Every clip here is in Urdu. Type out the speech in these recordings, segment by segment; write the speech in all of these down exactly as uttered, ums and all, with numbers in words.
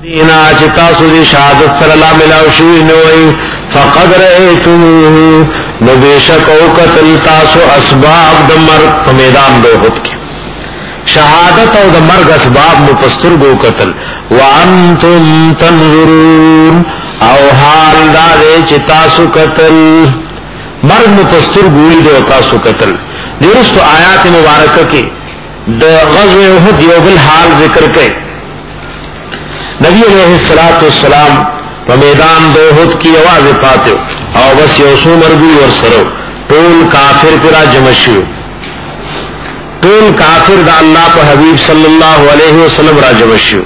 دینا چتا سوری شہادت صلی اللہ ملاو شوی نوئی فقد رئیتموه نبیشک او قتل تاسو اسباب دا مرگ پا میدان دو خود کی شہادت او دا مرگ اسباب مپستر گو قتل وانتم تنظرون او حال دا دے چتاسو قتل مرگ مپستر گولی دو تاسو قتل درست آیات مبارکہ کی دا غزو احد یو بالحال ذکر کے نبی علیہ الصلوۃ والسلام په میدان د احد کی आवाज پاتو او بس یو سو مرګي ور سره ټول کافر کرا جمع شو ټول کافر د الله په حبیب صلی الله علیه وسلم را جمع شو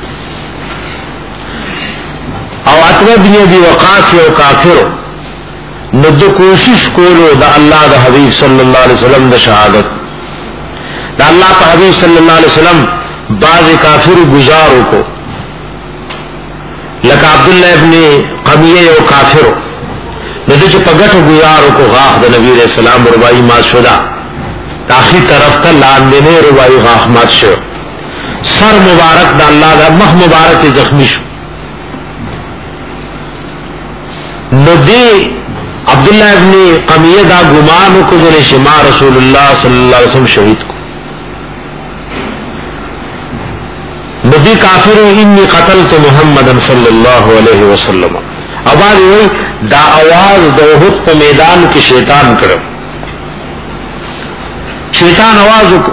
او اتبع بن ابي وقاص او کافر نو د کوشش کولو د الله د حبیب صلی الله علیه وسلم د شهادت د الله په حبیب صلی الله علیه وسلم بعض کافر گزارو کو لکه عبداللہ ابن قمیہ او کافرو ندو چه پگٹو گزارو کو غاق دا نبی علیہ السلام روائی مات شدا تاخی طرف تا لاندنے روائی غاق مات شو سر مبارک دا اللہ دا مخ مبارک زخمی شو ندی عبداللہ ابن قمیہ دا گمانو کو ذل شما رسول اللہ صلی اللہ علیہ وسلم شہید کو ندی کافر انی قتلت محمد صلی اللہ علیہ وسلم اباری ہوئی دا آواز دا احد پا میدان کی شیطان کرو شیطان آواز کو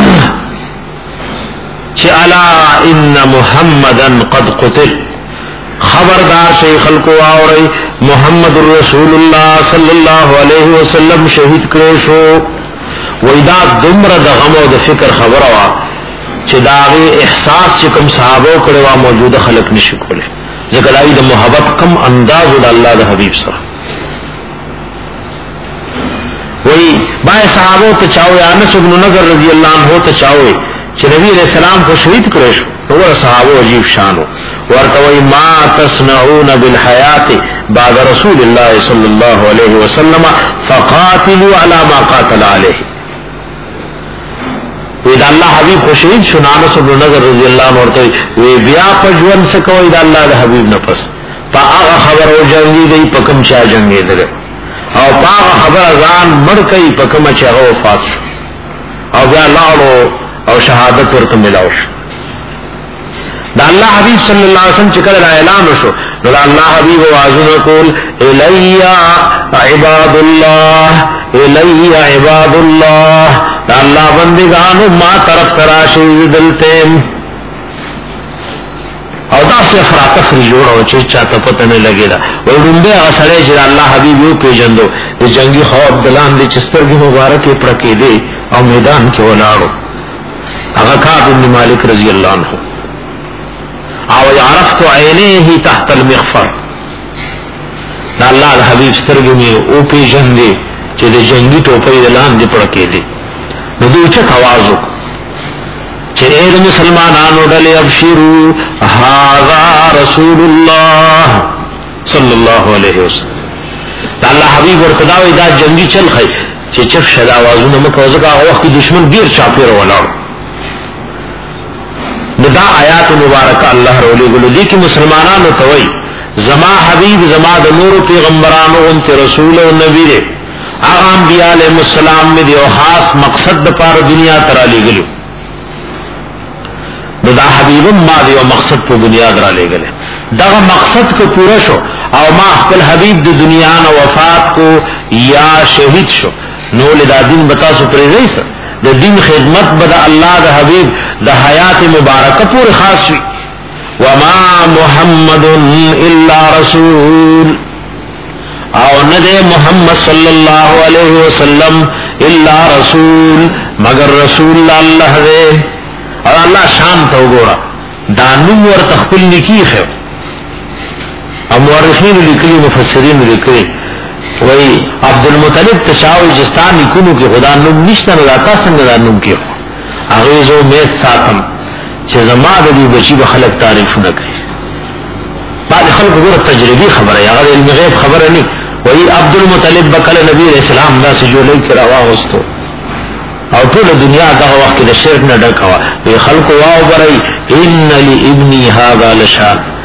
چھ الا ان محمدا قد قتل خبردار شیخ خلقو آوری محمد رسول اللہ صلی اللہ علیہ وسلم شہید کرو شو ویدا دمر دا غم و دا فکر خبر آوا چې داغه احساس چې کوم صحابه کړو موجوده خلق نشي کوله ځکه دای د محبت کم انداز د الله د حبیب سره وای بای صحابه ته چاوي انس بن نضر رضی الله عنه ته چاوي چې نبی علیہ السلام کو شهید کړو شو نو صحابه عجیب شانو ورته وای ما تصنعون بالحیات بعد رسول الله صلی الله علیه وسلم فقاتلوا على ما قاتل علیه وی دا اللہ حبیب کو شہید شنانس ابن نظر رضی اللہ عنہ ورطوی وی بیا پا جون سکوئی دا اللہ دا حبیب نفس پا آغا خبر او جنگی دی پا کم چا جنگی دی او پا آغا خبر ازان مڑکئی پا کم چا غو فات شو او بیا لارو او شہادت ورکم ملاو شو دا اللہ حبیب صلی اللہ علیہ وسلم چکر دا اعلان شو دا اللہ حبیب وازن کول الیہ عباد اللہ الی عباد اللہ دا اللہ بندگانو ما طرف تراشی دلتیم او دا سے افراتفری جوڑا ہو چیز چاہتا پتہ نہیں لگے دا وہ رنبے اغسرے جدا اللہ حبیب یو پیجندو دی جنگی خواب دلان دی چسترگی مبارکی پرکی دے او میدان کے ولارو اغا کعب بن مالک رضی اللہ عنہ او عرفت عینیہی تحت المغفر دا اللہ دا حبیب سترگی میں او پیجندے چې د جنگی ټوپۍ د لاندې پړکې دي نو دوی چت آواز وکړو چې اے د مسلمانانو ډلې ابشروا هذا رسول الله صلی الله علیه وسلم دا الله حبیب ورته دا وایي دا جنگی چل خی چې چف شد آوازونه مه کوه ځکه هغه وخت دشمن ډېر چاپېره ولاړ نو دا آیات مبارکه الله راولېږلو دي کې مسلمانانو ته وایي زما حبیب زما د نورو پیغمبرانو غوندې رسول او نبی دی آغا انبیاء علیہ السلام میں دیو خاص مقصد دا پار دنیا ترا لے گلو دا حبیبم ما دیو مقصد کو بنیاد را لے گلے دا مقصد کو پورا شو او ما اخبر حبیب دا دنیا نا وفات کو یا شہید شو نو لدا دین بتا سو پریزی سا دا دین خدمت بدا اللہ دا حبیب دا حیات مبارکہ پور خاص ہوئی وما محمد الا رسول او ندے محمد صلی اللہ علیہ وسلم الا رسول مگر رسول اللہ دے اور اللہ شان تو گورا دانم ور تخپل نکی خو او مورخین لکلی مفسرین لکلی وی عبد المطلب تشاوی جستان نکونو کی خدا نم نشتا نگاتا سنگ دا نم کی خو اغیزو میت ساتم چه زمان دی بچی بخلق تعریف نکری بعد خلق گورا تجربی خبر ہے اگر علم غیب خبر نہیں وہی عبد المطلب بکل نبی علیہ السلام دا سے جو لئی کرا واغستو او طول دنیا دا وقت دا شرک نہ ڈکوا وی خلق واو برائی ان لی ابنی هذا لشان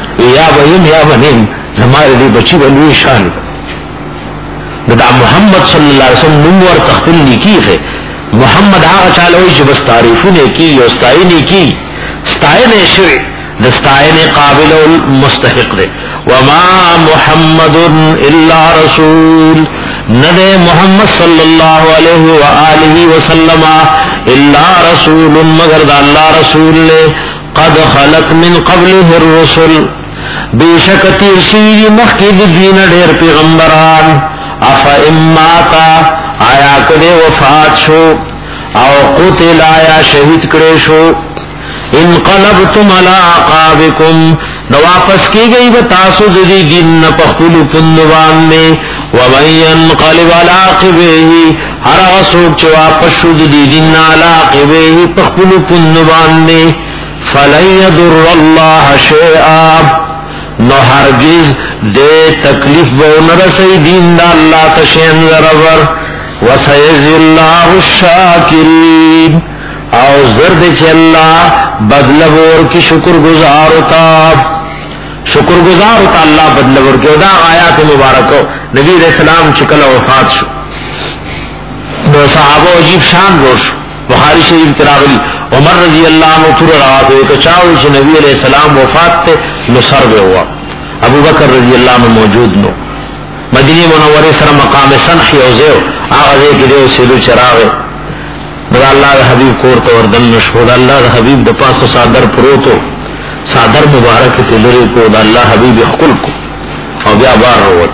یا بہیم یا بنیم زمارے دی بچی بلوی شان دا محمد صلی اللہ علیہ وسلم نمور تختل نیکی ہے محمد آغا چالوئی چی بس تعریفو نے کی یا استعینی کی استعینے شوئے دستائنے قابل مستحق دے وما محمد الا رسول ندے محمد صلی اللہ علیہ وآلہ وسلم الا رسول مگر دا اللہ رسول لے قد خلق من قبله الرسل بے شک تیر شوی مخید دین دیر پیغمبران افا اماتا آیا کدے وفات شو او قتل آیا شہید کرے شو انقلبتم علی عقابکم نو واپس کی گئی بتاسو دی دین پخلو پندوان میں ومن ينقلب علی عقبیہ ہر غصوک چو واپس شو دی دین علی عقبیہ پخلو پندوان میں فلن یدر اللہ شیئا نو ہرگز دے تکلیف بو نرسی دین دا اللہ تشین ذرور وسیجزی اللہ الشاکرین او زرد چی اللہ بدلور کی شکر گزار ہوتا شکر گزار ہوتا اللہ بدلور کی دا آیات مبارکو نبی علیہ السلام چکل وفات شو دو صحابہ عجیب شان روش بخاری شریف تراغلی عمر رضی اللہ عنہ تر روات ہوئے کہ چاہوئی چی نبی علیہ السلام وفات تے نصر بے ہوا ابو بکر رضی اللہ عنہ موجود نو مدینی منوری سر مقام سنخی اوزیو آغازے کی دیو سیدو چراغے دا اللہ دا حبیب کورتا وردن نشو دا اللہ دا حبیب دا پاس سادر پروتو سادر مبارک تلری کو دا اللہ حبیب اخکل کو او بیا بار روت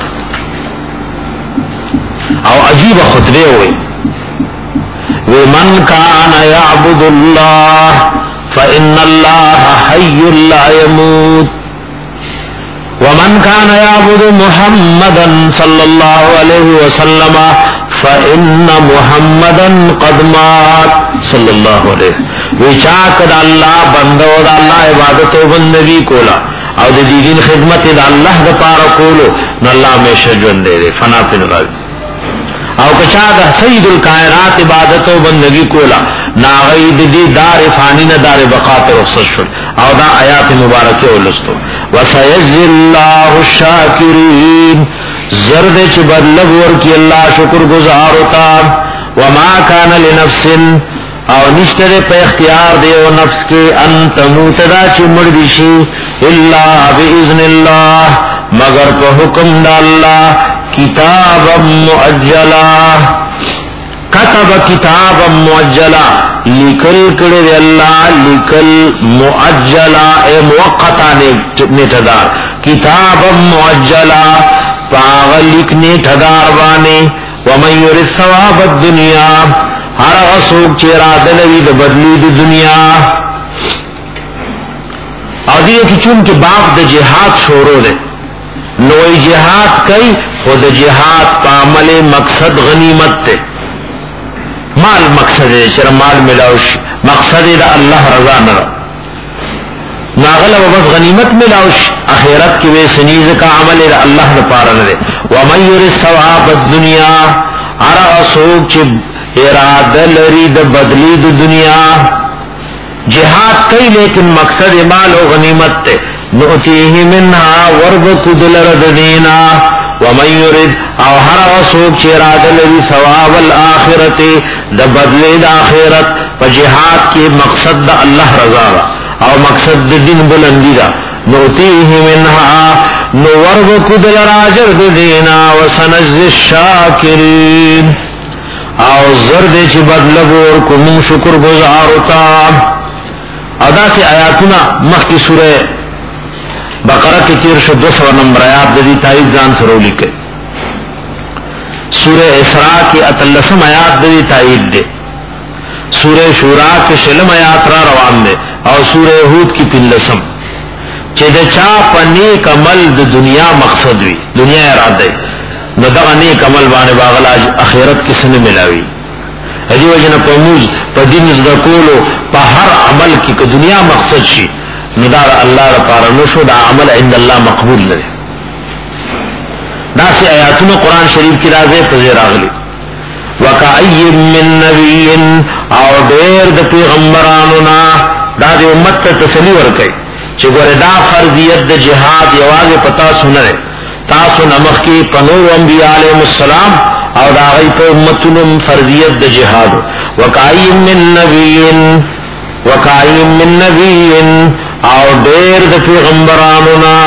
او عجیب خطبے ہوئے ومن کان یعبد اللہ فإن اللہ حی لا يموت ومن كان يعبد محمدا صلى الله عليه وسلم فإن محمدا قد مات صلى الله عليه وچاک دا اللہ بندو دا اللہ عبادت و بندگی کولا او دا دین خدمت دا اللہ دا پارا کولو نو اللہ میں شجون دے دے فنا پن غاز او کچا دا سید الکائرات عبادت و بندگی کولا ناغید دی دار فانی نا دار بقات رخصت شد او دا آیات مبارکی اولستو وسیجزی اللہ الشاکرین زرد چی بدلگ ورکی اللہ شکر گزار ہوتا وما کان لنفس او نشتر پہ اختیار دے و نفس کے ان تموت دا چی مردشی اللہ بإذن اللہ مگر پہ حکم دا اللہ کتابا معجلا کتب کتابا معجلا لکل کڑی اللہ لکل معجلا اے موقتا نیٹدار کتابا معجلا پاغ لکنے ٹھدار بانے ومن یرد ثواب الدنیا ہر غصوک چیرا دلوی دا بدلی دا دنیا اور دیئے کہ چونکہ باپ دا جہاد شورو دے نوئی جہاد کئی خود جہاد پامل مقصد غنیمت تے مال مقصد ہے چرا مال ملاوش مقصد دا اللہ رضا نرا ناغلب بس غنیمت ملاوش اخیرت کی وے سنیز کا عمل دا اللہ دا پارا نرے ومن یرد ثواب الدنیا ارا سوک چی ارادہ لری دا بدلی دا دنیا جہاد کئی لیکن مقصد مال و غنیمت تے نؤتیہ منہا ورب کدل رد دینا ومن یرد او ہر غصوک چی ارادہ لری ثواب الآخرت دا بدلی دا آخرت پا جہاد کی مقصد دا اللہ رضا او مقصد دا دن بلندی دا نؤتیہ منہا نورب کدل راجر دینا وسنجز الشاکرین او زرد چی بدلبور کمون شکر گزارتا ادا سے آیاتنا مخ کی سورہ بقرہ کی تیر شو دو سو نمبر آیات دی تائید جان سرو لکے سورہ اسراء کی اتلسم آیات دی تائید دے سورہ شورا کے شلم آیات را روان دے اور سورہ ہود کی پلسم چیدے چا پا نیک عمل دا دنیا مقصد وی دنیا اراد دے ندغا نیک عمل بانے باغلاج اخیرت کس نے ملاوی ایدی وجہ پا موز پا دین ازدکولو پا ہر عمل کی کہ دنیا مقصد شی ندار اللہ را پارا نشو دا عمل عند اللہ مقبول لے دا سی آیاتون قرآن شریف کی رازے پزیر آگلی وَكَأَيٍّ مِّن نَّبِيٍّ او دیر دا پیغمبرانونا دا دی امت تا تسلی ورکے چې ګوره دا فرضیت د جهاد یوازې پتا سنره تاسو نمخ کې پنور انبیاء علیهم السلام او دا غي په امتونو فرضیت د جهاد وکای من نبیین وکای من نبیین او ډېر د پیغمبرانو نا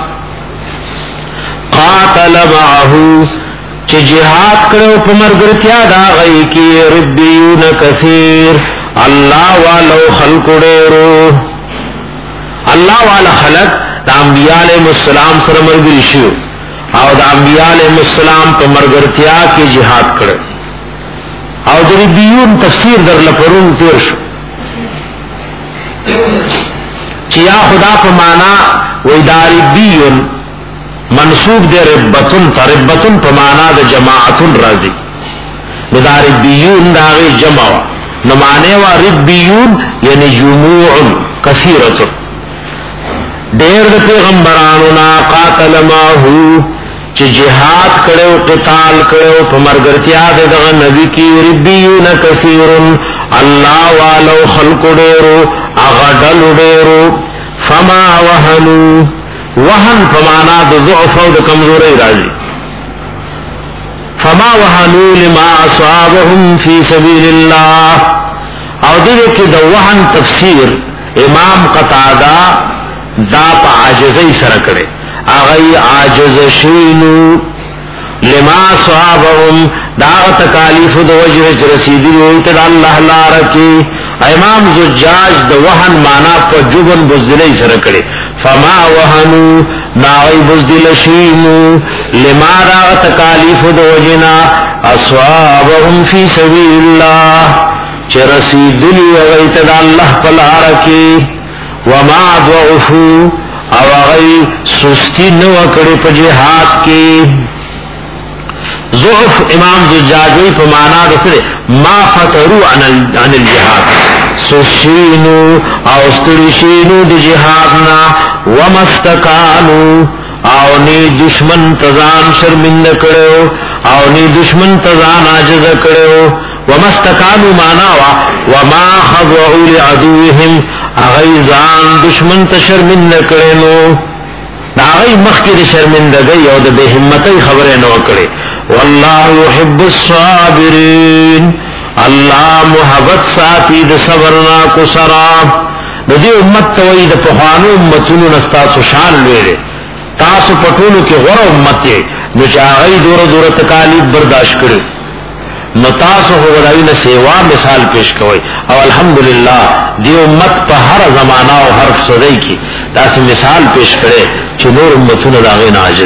قاتل معه چې جهاد کړو په مرګرتیا دا غي کې ربيون کثیر الله والو خلق ډېرو الله والا خلق د انبیاء علیهم السلام سره مرګري شو او د انبیاء علیهم السلام په مرګرتیا کې jihad کړ او د ربيون تفسیر در لپرون تیر شو چې یا خدا په معنا وې داربيون منصوب دے ربتن تربتن په معنا د جماعتن راضی د داربيون داغه جمع نو معنی وا ربيون یعنی جموع کثیرۃ ډېر د پیغمبرانو نا قاتل ماهو چې جهاد کړو قتال کړو په مرګرتیا دغه نبی کی ربيون کثیر الله والو خلق ډېرو هغه ډل ډېرو فما وهنوا وهن فمانا د ضعف او د کمزوري راځي فما وهنوا لما اصابهم في سبيل الله او دغه کې د وهن تفسیر امام قتاده دا په عاجزۍ سره کړي هغه عاجز شینو لما صحابهم دا تکالیف د وجه رسیدي وي ته الله لار کې امام زجاج د وهن معنا په جبن بزدلی سره کړي فما وهنو ناوی بزدل شینو لما دا تکالیف د وجنا اصحابهم فی سبیل الله چې رسیدلی وي ته الله په لار کې وما ضعفوا او غي سستی نو کړي په جهاد کې ضعف امام زجاجی په معنا د سره ما فتروا عن عن الجهاد سشینو او استرشینو د جهاد نا ومستکانو او نی دشمن تزان شرمند کړو او نی دشمن تزان عاجز کړو ومستکانو معنا وا وما خضعوا لعدوهم اغیزان دشمن ته شرمند کړو دا غي مخکې شرمندګي او د بے همتۍ خبره نه وکړي والله يحب الصابرين الله محبت ساتي د صبرنا کو سرا د دې امت توي د پخوانو امتونو نستا سوشال ویلې تاسو پټولو کې غوړ امت یې نو چاغي دور دور تکالیف برداشت کړي نو تاسو هغوی نه سیوا مثال پیش کوي او الحمدلله دې امت په هر زمانہ او هر صدۍ کې تاسو مثال پیش کړي چې نور امتونه داغه نه عاجز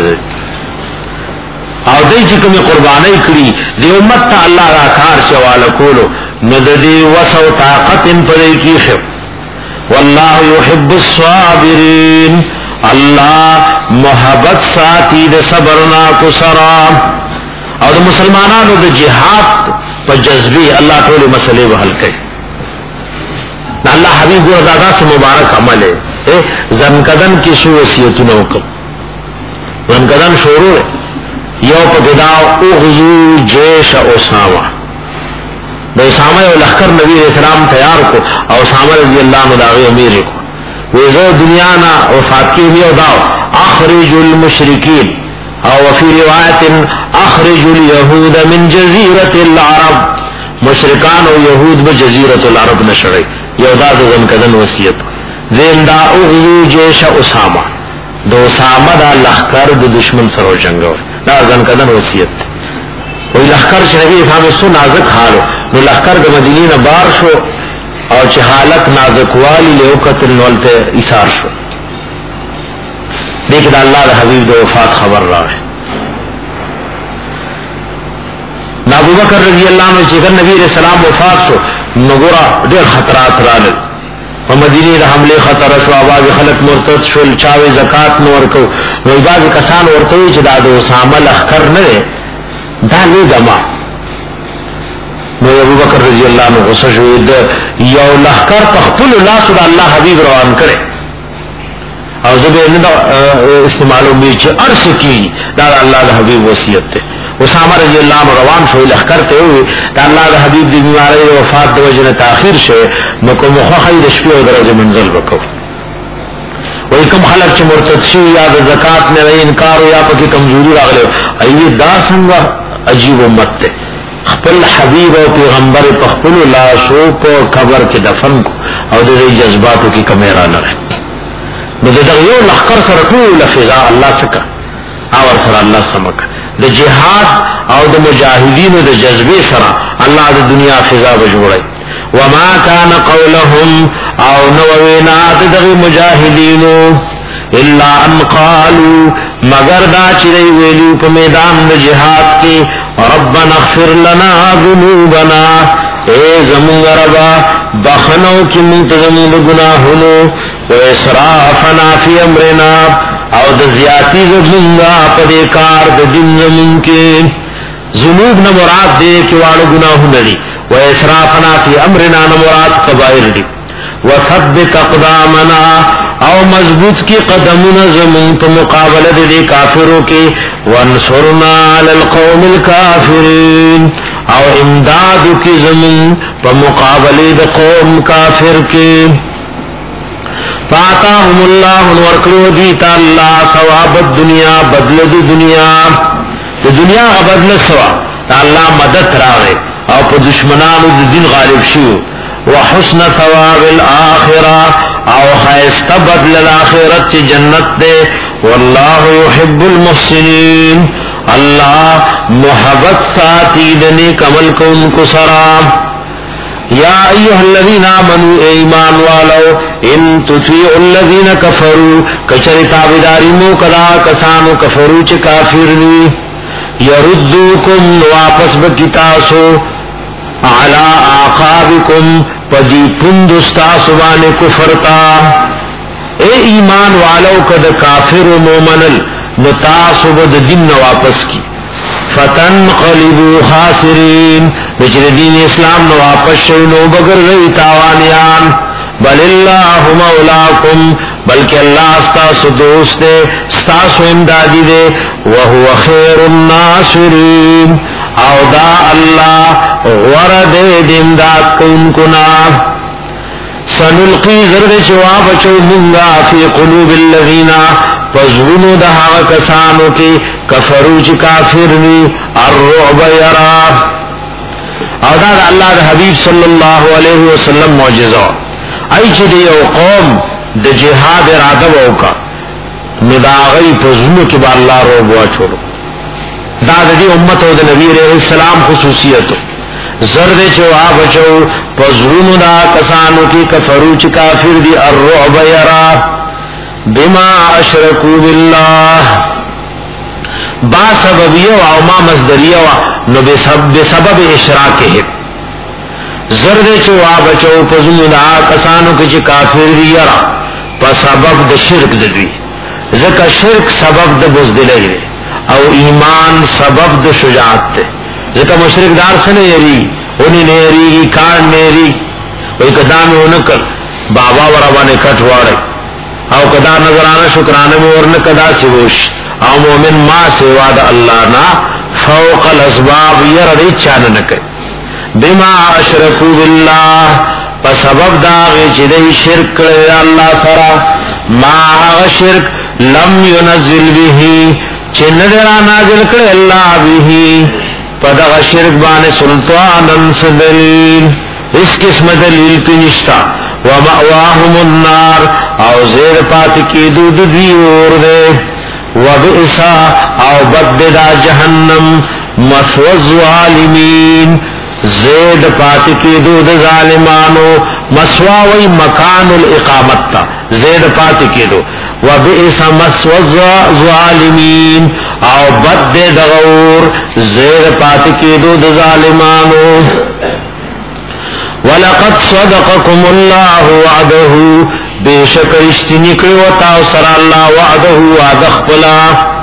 او دای چې کومه قرباني کړی د امت ته الله را کار شواله کولو نو د دې وسو طاقت پرې کیخه والله يحب الصابرين الله محبت ساتي د صبرنا کو سرا او د مسلمانانو د جهاد په جذبه الله ټول مسلې حل کوي الله حبيب ګور دادا سے مبارک عمل ہے زنکدن کی سو وصیتونه وکړه زنکدن شروع یو په داو اوغزو جيش اسامه د اسامه او لخر نبی اسلام تیار کو او اسامه رضی الله عنه دا امیر کو وزو دنیا نا وفات کی یو داو اخرج المشرکین او فی روایت اخرج اليهود من جزیره العرب مشرکان او یهود به جزیره العرب نشړي یو دا د زنکدن وصیت زنده اوغزو جيش اسامه دو اسامه دا لخر د دشمن سره جنگو دا زنکدن وصیت وی لخر چې نبی صاحب سو نازک حالو نو لخر د مدینې نه بار شو او چې حالت نازک والی له قتل ولته ایثار شو دیکھ دا الله د حبیب د وفات خبر راغی ابو بکر رضی الله عنه چې نبی رسول الله وفات شو نو ګورا ډېر خطرات راغلل په مدینه د حمله خطر شو आवाज خلک مرتد شول چاوي زکات نو ورکو نو بعض کسان ورته چې دا د اسامه لخر نه دا نه دما نو ابو بکر رضی الله عنه غصه شو د یو لخر په خپل لاس د الله حبیب روان کړي او زه نه استعمالو می چې ارس کی دا الله د حبیب وصیت ده اسامه رضی الله عنه روان شو لخر ته وي دا الله د حبیب د بیماری او وفات د وجه تاخير شه نو کوم خو خیر شپه او درجه منزل وکړو وای کوم خلک چې مرتد شي یا د زکات نه انکار یا پکې کمزوري راغله ایوه دا څنګه عجیب امت ته خپل حبیب او پیغمبر په خپل لاشو په قبر کې دفن او د دې جذباتو کې کمیرا نه نو د یو لخر سره ټول فضا الله سکا او سره الله سمک د جهاد او د مجاهدینو د جذبې سره الله د دنیا فضا بجوړي وما كان قولهم او نو وینا د مجاهدینو الا ان قالوا مگر دا چې ویلو په میدان د جهاد کې ربنا اغفر لنا ذنوبنا اے زمون ربا بخنو کی منتظمون گناہنو و اسرافنا فی امرنا او د زیاتی زمونگا پدیکار د دن زمون کے ذنوب نمراد دے کیوانو گناہن دی و اسرافنا فی امرنا نمراد قبائر دی و ثبت اقدامنا او مضبوط کی قدمنا زمون پا مقابلہ دے کافروں کے وانصرنا علی القوم الكافرین او امداد کی زمین پا مقابلے دا قوم کافر کے فاتاہم اللہ ورکلو دیتا اللہ ثواب الدنیا بدل دی دنیا دی دنیا بدل سوا اللہ مدد راغے او پا دشمنانو دی دین غالب شیو وحسن ثواب الآخرہ او خیست بدل الاخرت چی جنت دے واللہ یحب المحسنین اللہ محبت ساتھی دنے کمل کو ان کو سرام یا ایوہ الذین آمنوا ایمان والو ان تطیعوا الذین کفروا کچر تابداری مو کدا کسانو کفرو چ کافر دی یردوکم واپس بکتاسو علی آقابکم پدی پندستا سبان کفرتا اے ایمان والو کد کافر و مومنل نتاسو بد دن واپس کی فتنقلبوا خاسرین بچر دین اسلام نو واپس شئنو بگر گئی تاوانیان بل اللہ مولاکم بلکہ اللہ استاسو دوست دے استاسو امدادی دے وہو خیر الناصرین او دا اللہ غرد امداد کن کنا سنلقی زرد شواب چو منگا فی قلوب الذین فزغنو دہا کسانو کی کفرو چی کافر نی الرعب یرا او دا دا اللہ دا حبیب صلی اللہ علیہ وسلم معجزہ ای چی دی او قوم دا جہاد ارادہ ووکا نداغی فزغنو کی با اللہ روب واچولو دا دا دی امت و دا نبی علیہ السلام خصوصیتو زرد چو آبچو فزغنو دا کسانو کی کفرو چی کافر دی الرعب یرا بما اشرکو باللہ با سببیو او ما مصدریو نو بسبب اشراکه زرد چو آبچو پزمو دا کسانو کچ کافر دیارا پا سبب دا شرک دوی ذکا شرک سبب دا بزدلی او ایمان سبب دا شجاعت تے ذکا مشرک دار سنے یری انہی نیری کار نیری وی کدامی انکر بابا ورابانے کٹوارے او کدا نظرانہ شکرانہ میں ورنہ کدا سوش او مومن ما سوا دا اللہ نا فوق الاسباب یردی چاننکے بما اشرکو باللہ پا سبب داغی چدئی شرک کرے اللہ سرا ما آغا شرک لم ینزل بیہی چندرا نازل کرے اللہ بیہی پا داغا شرک بانے سلطانن سدلیل اس قسم دلیل پی نشتا ومأواہم النار او زیر پات کی دود دیور دے وبئسا او بد دا جہنم مثوى الظالمین زید پات کی دود ظالمانو مسوا وی مکان الاقامت تا زید پات کی دو وبئسا مثوى الظالمین او بد دا غور زید پات کی دود ظالمانو وَلَقَدْ صَدَقَكُمُ اللَّهُ وَعْدَهُ بے شک اشتنی کریوتا سر اللہ وعدہو وعدخ پلا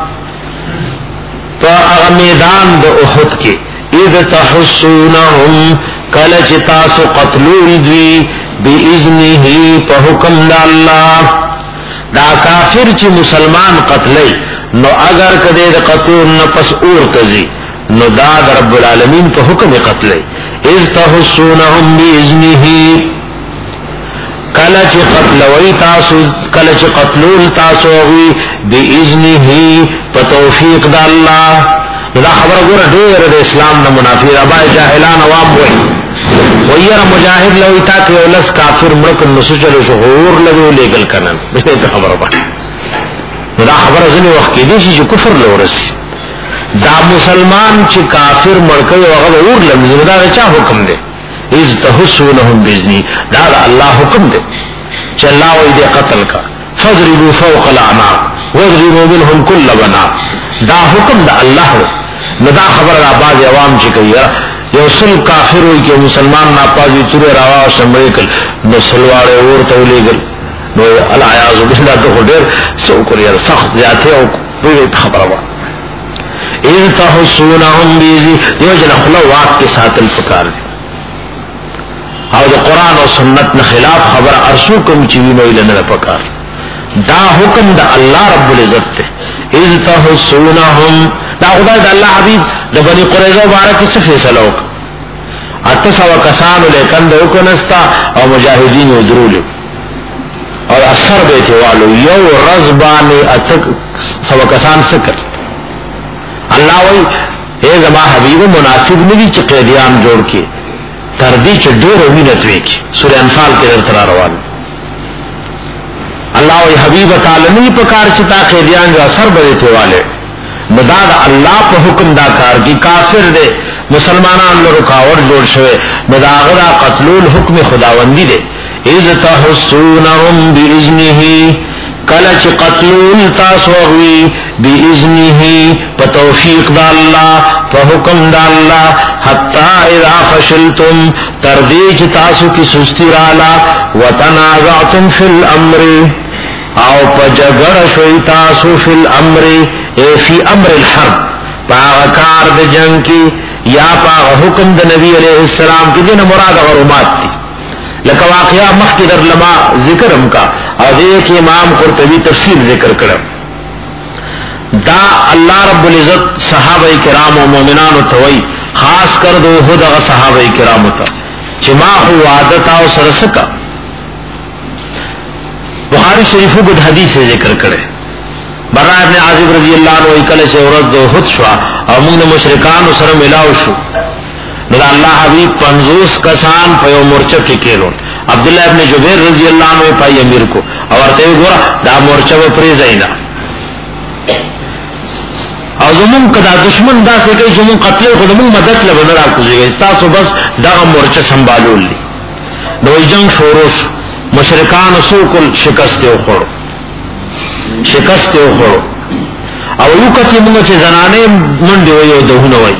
تو اغمیدان دا احد کے اذ تحسونہم کلچ تاسو قتلول دوی بی اذنہی پا حکم دا اللہ دا کافر چی مسلمان قتلی نو اگر کدے دا قتل نپس اور تزی نو دا دا رب العالمین پا حکم قتلی اذ تحسونہم بی اذنہی کله چې قتلوي تاسو کله چې قتلول تاسو وي باذنه په توفیق د الله. دا خبره ګوره ډېر د اسلام نه منافی ربا جاهلان عوام وایي ويره مجاهد لوي تا کې ولس کافر ملک نسو چلو شهور لوي لګل کنن دغه خبره وایي. دا خبره ځنی وخت کې دي چې کفر لورسي دا مسلمان چې کافر مړکوي هغه اور لمزه دا چا حکم دی؟ اذ تحسونهم باذنی دا الله حکم دی چې الله وی دې قتل کا فضربوا فوق الاعناق واضربوا منهم كل بناء. دا حکم دا الله نو دا خبر را باز عوام چې کوي یو سل کافر وي کې مسلمان ناپاجي تور راوا سمړي کل نو سلواره ورته ولېګل نو العیاذ بالله ته ډېر سو کوي سخت ذاته او په خبره وا ان تحسونهم باذنی دیو جن خلو واق کے ساتھ الفکار او د قران او سنت نه خلاف خبر ارسو کوم چې ویني لنه پکار. دا حکم د الله رب العزت ته اذ تحسونهم دا خدای د الله حبیب د بنی قریظه مبارک څخه فیصله وک اته سو کسان لیکن دو کو نستا او مجاهدین وذرول او اثر به دیوالو یو رزبانی اته سو کسان سکر. الله وی اے زما حبیب مناسب ندی چې قیدیان جوړ کې تر دې چې ډېر وینت وکي. سورہ انفال کې درته روان الله وی حبیب تعالی نه پکار چې تا قیدیان جو اثر به دیواله مداد الله په حکم دا کار کی کافر دے مسلمانان له رکاوټ جوړ شوه مداغرا قتلول حکم خداوندی دے اذ تحسونهم باذنه کله چې قتلول تاسو وی باذنه په توفیق د الله په حکم د الله حتا اذا فشلتم تر دې چې تاسو کی سستی رااله وتنازعتم فی الامر او په جګړه شوي تاسو فی الامر اے فی امر الحرب پاکار د جنگ کی یا پا حکم د نبی علیہ السلام کی دین مراد غرمات تھی لکه واقعا مخی در لما ذکرم کا او دیکھ امام قرطبی تفسیر ذکر کرم دا اللہ رب العزت صحابہ کرام و مومنان توئی خاص کر دو خود اغا صحابہ کرام تا چما ہو عادتا و سرسکا بخاری شریفو گد حدیث ذکر کرے برا ابن عازب رضی اللہ عنہ کله چې ورځ د احد شو او موږ مشرکان سره ملاو شو نو الله حبیب پنځوس کسان په یو مورچه کې کېلو. عبد الله ابن جبیر رضی اللہ عنہ پای امیر کو او ورته ګور دا مورچه و پرې زینا او زمون کدا دشمن دا څه کوي چې مون قتل خو موږ مدد لبن را کوزیږي تاسو بس دا مورچه سنبالول دي. نو جنگ شروع مشرکان سوکل شکست یو خورو شکست یو خورو او یو کتی موږ چې زنانه منډه وي او دهونه وي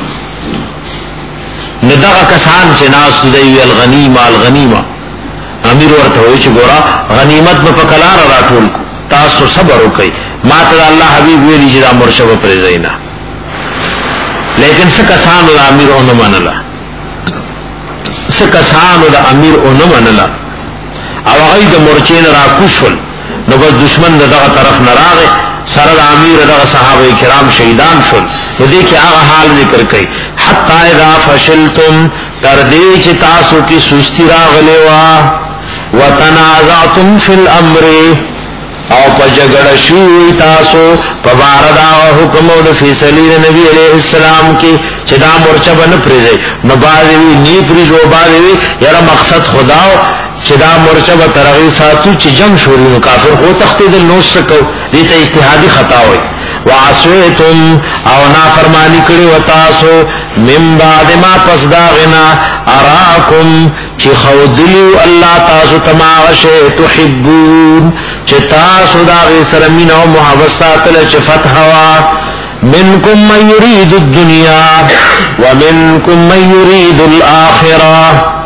ندغه کسان چې ناس دی الغنیمه الغنیمه امیر ورته وي چې ګورا غنیمت په پکلار راټول تاسو صبر وکئ ما ته الله حبیب ویلی چې دا مرشد پر زینا لیکن څه کسان د امیر اونو منله څه کسان د امیر اونو منله او هغه د مورچین را کوشل نو بس دشمن دغه طرف نه راغی سره د امیر دغه صحابه کرام شهیدان شول. نو دې کې هغه حال ذکر کړي حتا اذا فشلتم تر دې چې تاسو کې سستی راغلی وا وتنازعتم فی الامر او په جګړه شوي تاسو په بار دا حکم او د فیصله نبی علیہ السلام کې چې دا مورچه باندې پریږي نو باندې نی پریږو باندې یاره مقصد خداو چې دا مرچه به ترغی ساتو چې جنگ شروع نو کافر خو تختید نو سکو دې ته اجتهادي خطا وي وعصیتم او نافرمانی کړي وتاسو من بعد ما پس دا غنا اراکم چې خودلی الله تاسو تماشه تحبون چې تاسو دا غي سره مين او محبت ساتل چې فتح وا منکم من یرید الدنیا ومنکم من یرید الاخره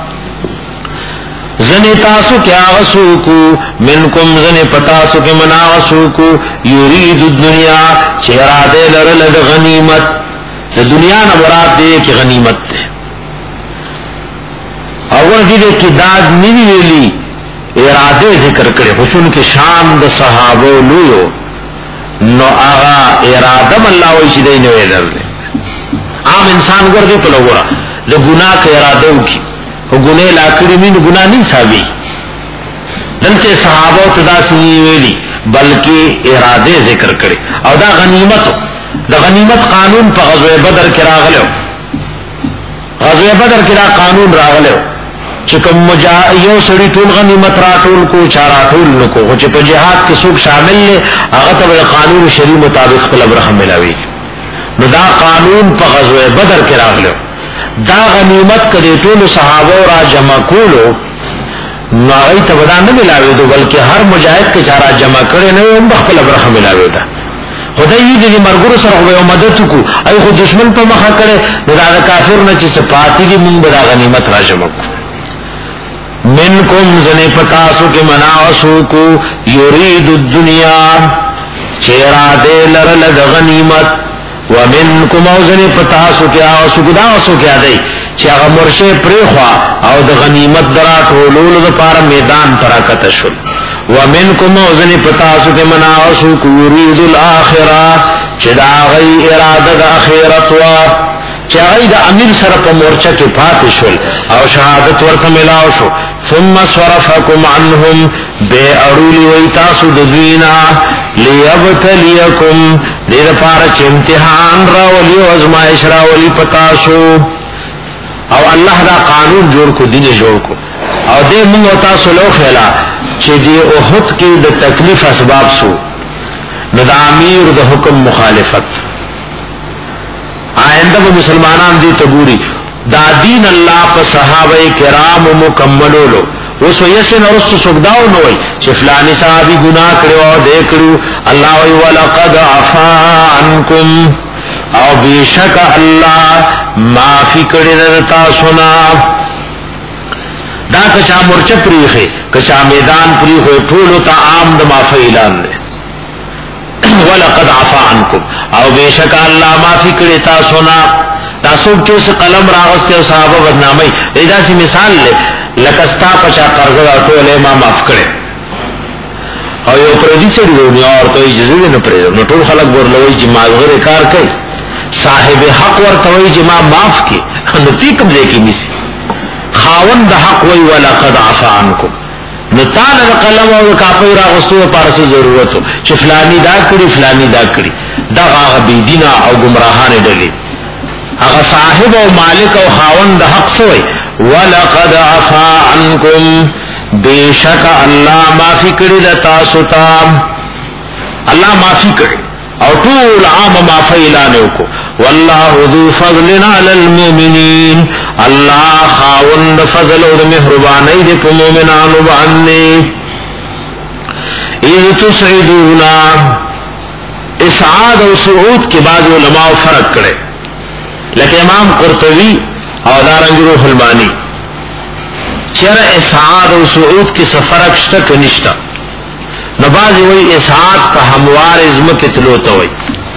زنی تاسو کیا غسوکو منکم زنی پتاسو کے منا غسوکو یرید الدنیا چہرہ دے لرلد غنیمت دنیا نا مراد دے کی غنیمت دے اول دیدے کی داد نیوی ویلی ارادے ذکر کرے خشن کے شان دا صحابو لویو نو آغا ارادم اللہ ویچی دے نوے لرلے عام انسان گردے پلو گرا لگناہ کے ارادوں کی او گناہ لا کړی مين ګناه نه حسابي د دلته صحابه تدا سنی ویلي بلکې اراده ذکر کړي او دا غنیمت د غنیمت قانون په غزوه بدر کې راغلو غزوه بدر کې دا قانون راغلو چې کوم مجاهد یو سړی ټول غنیمت راټول کو چارا ټول نکو چې په جهاد کې څوک شامل نه هغه ته قانون شری مطابق خپل برخه ملاوي نو دا قانون په غزوه بدر کې راغلو دا غنیمت کړي ټول صحابه را جمع کولو نو هغه ته ودا نه ملاوي دو بلکې هر مجاهد کې چارا جمع کړي نه هم خپل برخه ملاوي دا خدای دې مرګرو سره یو مدد کو ای خو دشمن په مخه کړي دا کافر نه چې صفاتی دي موږ دا غنیمت را جمع کو منکم زنے پتاسو کے مناسو کو یرید الدنیا چیرا دے لرلد غنیمت ومنکم او زنے پتاسو کے آسو کداسو کیا دے چیاغا مرشے پریخوا او دا غنیمت درات ولول دا پارا میدان تراکت شل ومنکم او زنے پتاسو کے مناسو کو یرید الاخرہ چدا غی ارادہ دا اخیرتوا چاہی دا امیر سر پا مورچہ کے پاتی شل او شہادت ورکا ملاو شو ثم صرفکم عنہم بے ارولی ویتاسو ددوینا لیبتلیکم دیر پارچ امتحان راولی و ازمائش راولی پتاسو او اللہ دا قانون جوڑ کو دین جوڑ کو او دے منگو تاسو لو خیلا چی دی احد کی دا تکلیف اسباب سو دا امیر دا حکم مخالفت آئندہ وہ مسلمانان دی تبوری دا دین اللہ پا صحابہ کرام مکملو لو اس وجہ سے نرست سکداؤ نوئی چھ فلانی صحابی گناہ کرو او دیکھو اللہ وی وَلَقَدْ عَفَا عَنْكُمْ او بیشک اللہ معافی کردتا سنا دا کچا مرچ پریخے کچا میدان پریخے ٹھولو تا عام دا معافی اعلان دے وَلَقَدْ عَفَا عَنْكُمْ او بیشک اللہ معافی کرتا سنا تاسوک چو سے قلم راغستے و صحابہ بدنامی ایدہ سی مثال لے لکستا پچا قرضہ داتو علیہ ما معاف کرے او یو پردی سے دیونی اور تو اجازه دے نپریدو نطول خلق برلوی جی مازغر کار کئی صاحب حق ورطوی جی ما معاف کی نتی قبضے کی نیسی خاون دا حق وی وَلَقَدْ عَفَا عَنْكُمْ نتانا دا قلم او کاپی راغستو پارس ضرورتو چی فلانی دا کری فلانی دا کری دا غاغ بیدینا او گمراہان ڈلی اغا صاحب او مالک او خاون دا حق سوئی وَلَقَدْ عَفَا عَنْكُمْ بیشک اللہ معافی کری دا تاسوتا اللہ معافی کری او طول عام معافی اعلانیو کو واللہ ذو فضل علی المؤمنین اللہ خاون دا فضل او دا محربانی دے پا مومنانو باننے اذ تسعدونا اسعاد و سعود کے بعض علماء فرق کرے لیکن امام قرطبی اور دارنگ روح المانی چر اسعاد و سعود کی سفرق شتک نشتا نبازی وی اسعاد پا ہموار ازم کتلوتا وی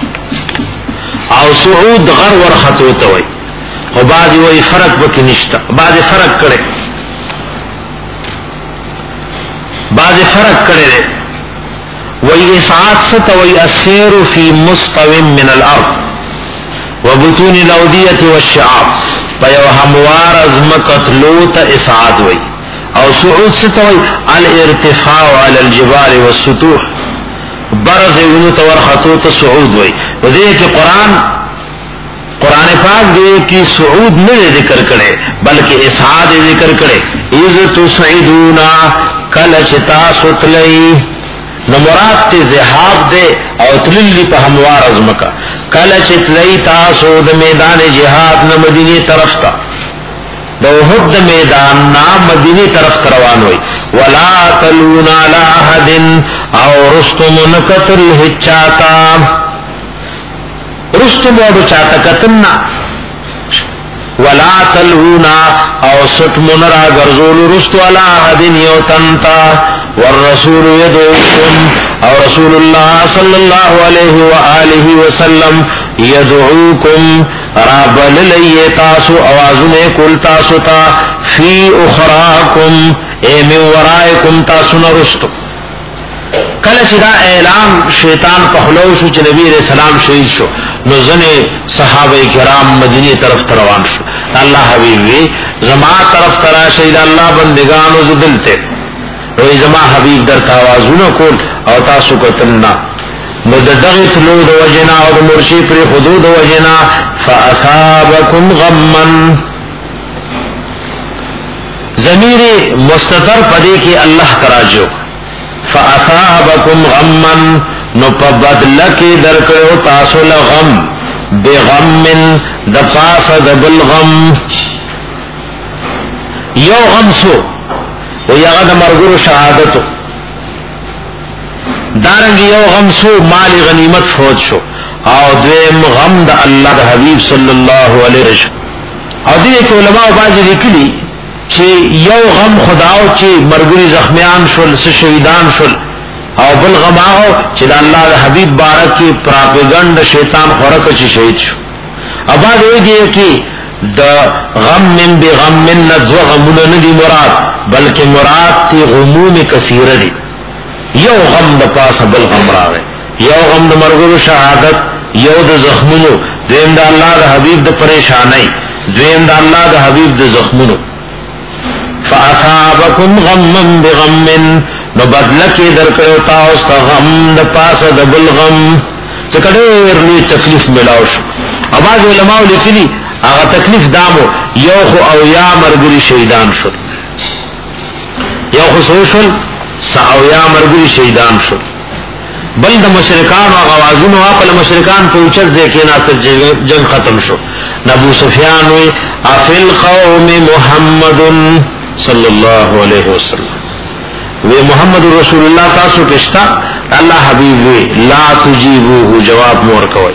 او سعود غر ورخطوتا وی و بعضی وی فرق بکی نشتا بعضی فرق کرے بعضی فرق کرے وی اسعاد ستا وی السیر فی مستویم من الارض وبطون الاودیت والشعاب پیو ہموار ازمکت لوت اسعاد وی او سعود ستوی الارتفاع علی الجبال والسطوح برز اونت ورخطوت سعود وی وذیہ کہ قرآن قرآن پاک دے کی سعود نہیں ذکر کرے بلکہ اسعاد ذکر کرے اذ تسعدونا کلچتا ستلئی نمرات تی زحاب دے او تللی پا ہموار ازمکا کلچت لئی تاسو دا میدان جہاد نا مدینی طرف تا دا احد دا میدان نا مدینی طرف تروان ہوئی ولا تلون علی احد او رستم نکتل ہچاتا رستم اوڈو چاہتا کتننا ولا تلونا او ستم نرا گرزول رستو علی احد یوتنتا والرسول يدعوكم او رسول الله صلى الله عليه وآله وسلم يدعوكم راب للی تاسو اوازنے کل تاسو تا فی اخراکم اے من ورائکم تاسو نرستو کل چدا اعلان شیطان پخلو شو چی نبی علیہ السلام شہید شو نزن صحابہ کرام مدینی طرف تروان شو اللہ حبیبی زما طرف ترا شہید اللہ بندگانو زدلتے وی زما حبیب در تاوازونه کول او تاسو کتلنا نو د دغه تلو د وجنا او د مرشد پر حدود وجنا فاصابکم غمن ضمیر مستتر پدې کې الله تراجو فاصابکم غمن نو په بدل کې درکړو تاسو له غم بغم د پاسه د بلغم یو غم سو و یغه د مرګرو شهادت دارنګ یو غم سو مال غنیمت فوت شو او دویم غم د الله د حبیب صلی الله علیه وسلم او دې علماء باز لیکلي چې یو غم خداو چې مرګري زخمیان شول شهیدان شول او بل غم هغه چې د الله د حبیب بارک کی پراپګند شیطان خورک چې شهید شو ابا دې دې کې د غم من بغم من نذو غمون ندی مراد بلکہ مراد تی غموم کثیره دی یو غم د پاس بل غم راوي یو غم د مرګو شهادت یو د زخمونو دویم د الله د حبیب د پریشانای دویم د الله د حبیب د زخمونو فاصابکم غم بغم نو بدلکی درکړو تاسو ته غم د پاس د بل غم څه کډیر لوی تکلیف ملاو شو اواز علماء لیکلي هغه تکلیف دامو یو خو او یا مرګري شهیدان شول یو خو شول او یا مرګري شهیدان شول بل د مشرکان او غوازونو خپل مشرکان په اوچت ځکه نه تر جنگ ختم شو ابو سفیان وی افل قوم محمد صلی الله علیه وسلم وی محمد رسول الله تاسو کښتا الله حبیب وی لا تجيبوه جواب مور کوي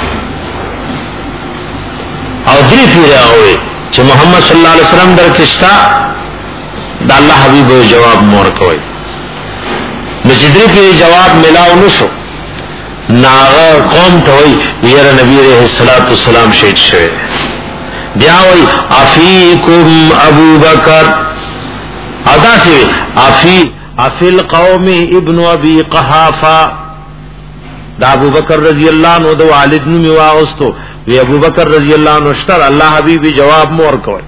او دې پیرا وي چې محمد صلی الله علیه وسلم در کښتا د الله حبیب جواب مور کوي مجدری کې جواب ملاو نشو ناغه قوم ته وی یره نبی علیہ الصلوۃ والسلام شهید شوه بیا وی افیکم ابو بکر ادا سی افی افی القوم ابن ابي قحافه دا ابو بکر رضی اللہ عنہ دو والد نو میواغستو وی ابو بکر رضی اللہ عنہ شتر اللہ حبیبی جواب مور کوي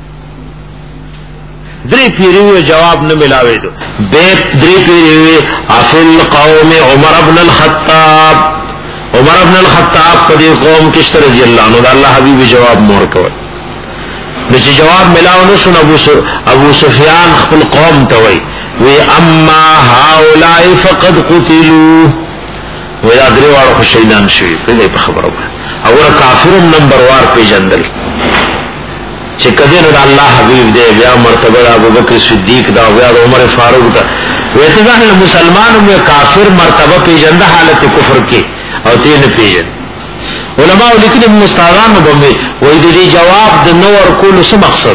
دری پیریوی جواب نہ ملاوے دو بے دری پیریوی افل قوم عمر ابن الخطاب عمر ابن الخطاب پدی قوم کشت رضی اللہ عنہ اللہ حبیبی جواب مور کوي نچی جواب ملاو نشن ابو ابو سفیان خپل قوم توي وی اما هؤلاء فقد قتلوا ویا درې واړو خوشیدان شوی په دې خبرو او ور کافرون نمبر وار پیجندل چې کله نو الله حبیب دې بیا مرتبه ابو بکر صدیق دا بیا عمر فاروق دا وته ځان مسلمانو میں کافر مرتبه پیجنده حالت کفر کې او دې نه پیجن علماء لیکلي مستعان باندې وې دې جواب د نور کول څه مقصد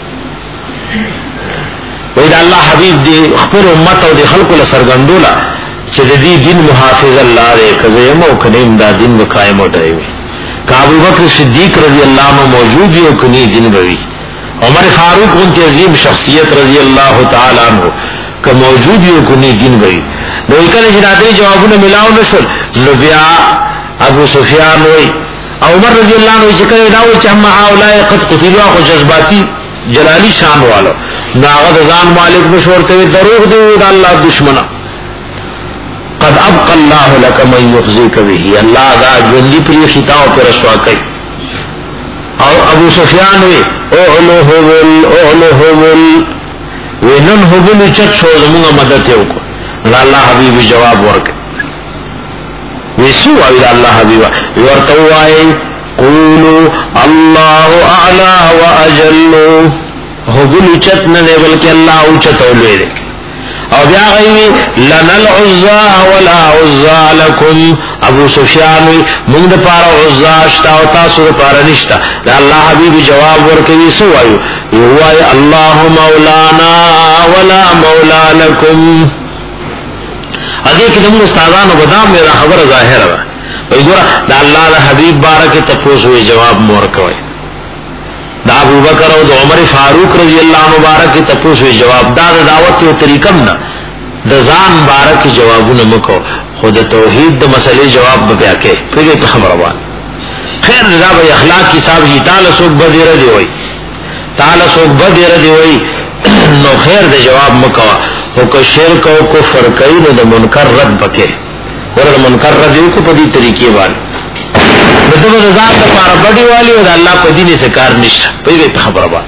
وې دا الله حبیب دې خپل امت او د خلکو له سرګندولا چې د دې دین محافظ الله دې کزه مو کدیم دا دین وقائم وټای ابو بکر صدیق رضی اللہ عنہ موجود یو کنی دین بوی عمر فاروق ان کی عظیم شخصیت رضی اللہ تعالی عنہ کا موجود یو کنی دین بوی نو کله چې راځي جوابونه ملاو نشول نو بیا ابو سفیان وی عمر رضی اللہ عنہ چې کله دا و چې هم هؤلاء قد قتلوا خو جذباتی جلالی شان والو ناغه ځان مالک مشورته دروغ دی د الله دشمنه قد ابقى الله لك من يخزيك به الله دا جندي پر خطاو پر رسوا کوي او ابو سفیان وی اولو هول اولو هول وینن هول چت شو زموږه مدد وکړه الله حبیب جواب ورکړ ویسو او الله حبیب ورته وای قولوا الله اعلى واجل هول چت نه بلکې الله او چت ولوي او بیا غوی لنا العزا ولا عزا لكم ابو سفیان وی موږ د پاره عزا شتا او تاسو د پاره نشتا دا الله حبیب جواب ورکوي سو وایو وای الله مولانا ولا مولا لكم اګه کې موږ استادانو بدام میرا خبر ظاهر ده وای ګور دا الله د حبیب بارکه تاسو وی جواب مور کوي دا ابو بکر او عمر فاروق رضی اللہ عنہ مبارک تپوس وی جواب دا دعوت او طریقم نه د ځان مبارک جوابونه مکو خود توحید د مسلې جواب بیا کې پرې په خبره وای خیر دا به اخلاق کی صاحب جی تعالی سوک بدیر دی وای تعالی سوک بدیر دی وای نو خیر د جواب مکو او که شرک او کفر کوي نو د منکر رد وکړي ورته منکر رد یو کو په دې طریقې باندې دغه ځان لپاره بډي والی او د الله په دین څخه کار نشته په دې خبره باندې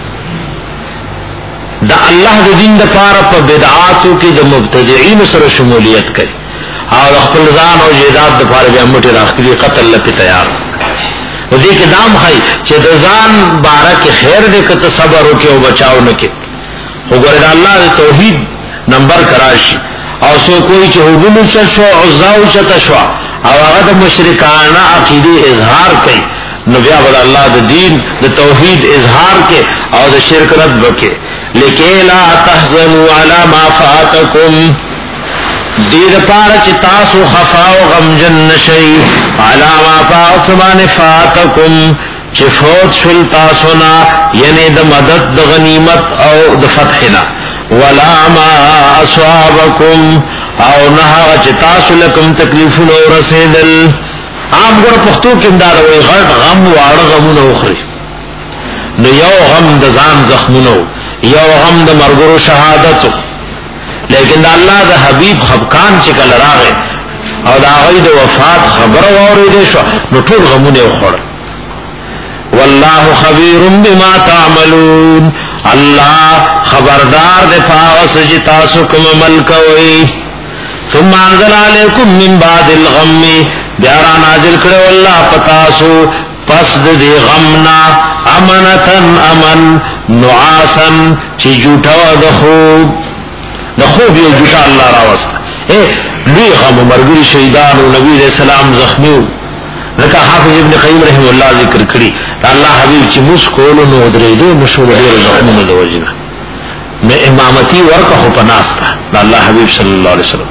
دا الله د دین لپاره په بدعاتو کې د مبتدعين سره شمولیت کوي او خپل ځان او جیدات لپاره به موټي راخلي قتل لپاره تیار و دې کې دام خای چې د ځان بارک خیر دې کته صبر وکي او بچاو نکي وګوره الله د توحید نمبر کراشي او سو کوئی چې حضور شو او زاو چتا شو او هغه د مشرکانه عقیده اظهار کوي نو بیا ول الله د دین د توحید اظهار کې او د شرک رد وکي لکه لا تحزنوا على ما فاتکم دیر پارا چی تاسو خفا و غمجن نشئی علا ما فاسمان فاتکم چی فوت شل تاسونا یعنی دا مدد دا غنیمت او دا فتحنا ولا ما اصوابکم او نها چی تاسو لکم تکلیفون و رسیدل عام گوڑا پختو کم داروی غرد غم وارد غمون اخری نو یو غم دا زان زخمونو یو غم دا مرگر و شہادتو لیکن دا اللہ دا حبیب خبکان چکل راغے او دا غی دا وفات خبر واری دے شو نو طول غمونے اخوڑ واللہ خبیر بما تعملون اللہ خبردار دے پاغس جتاسکم عمل کوئی ثم انزل علیکم من بعد الغم بیارا نازل کرے واللہ پتاسو پس دے غمنا امنتن امن نعاسن چی جوٹا دخوب دا خوب یو جوٹا اللہ راوستا اے لوی غم مرگری شہیدان و نبی علیہ السلام زخمیو لکا حافظ ابن قیم رحم اللہ ذکر کری دا اللہ حبیب چی مسکولو نو دریدو نشور دیر زخمون دو وجنا میں امامتی ورکا خو پناستا دا اللہ حبیب صلی اللہ علیہ وسلم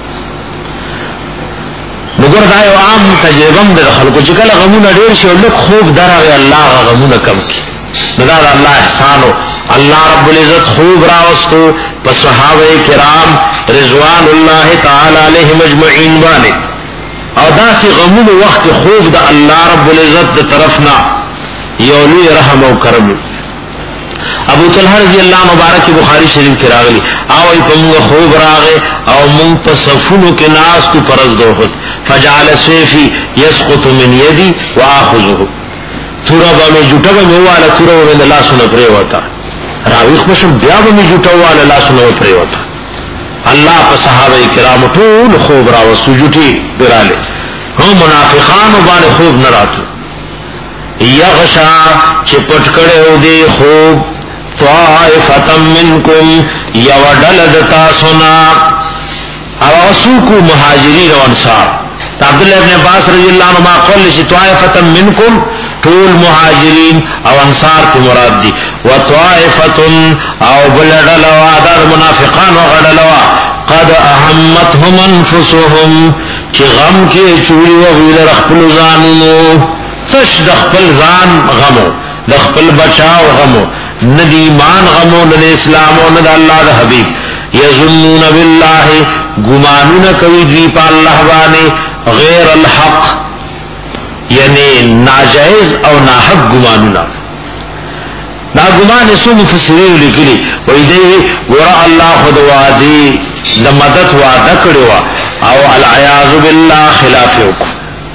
نگر دا یو عام تجربم در خلقو چکل غمون دیر شو لک خوب در آگے اللہ غمون کم کی ندا دا اللہ احسانو اللہ رب العزت خوب راوستو پس صحابہ کرام رضوان اللہ تعالی علیہم اجمعین بانے او دا سی غمون وقت خوب دا اللہ رب العزت دا طرفنا یولوی رحم و کرم ابو طلحہ رضی اللہ مبارک بخاری شریف کی راغلی آوئی پا منگا خوب راغے او منگ پا صفونو کے ناس تو پرز دو خود فجعل سیفی یسقط من یدی و آخذو تورا با میں جوٹا با میں والا تورا با میں اللہ سنا پرے ہوتا راویخ بشم بیا با میں جوٹا والا اللہ سنا پرے ہوتا اللہ پا صحابہ کرام طول خوب راوستو جوٹی برالے ہم منافقان بانے خوب نراتو یغشا چپٹ کڑے ہو دے خوب طائفتا منکم یوڈل دتا سنا اواسوکو مہاجرین و انصار عبداللہ ابن عباس رضی اللہ عنہ ما قول لشی طائفتا منکم طول مہاجرین او انصار کی مراد دی و طائفتا او بلڈلوا در منافقان و غڈلوا قد احمتهم انفسهم چی غم کے چوری و غیر اخپل زانونو تش دخپل زان غمو دخپل بچاو غمو ندی ایمان غمو ند اسلامو ند اللہ دا حبیب یظنون باللہ گمانون کوي دی پا اللہ بانے غیر الحق یعنی ناجائز او ناحق گمانونا نا گمان اسو مفسرین لکلی ویدی ورا اللہ خود وادی دا مدد وعدہ کروا او العیاذ باللہ خلافیوکو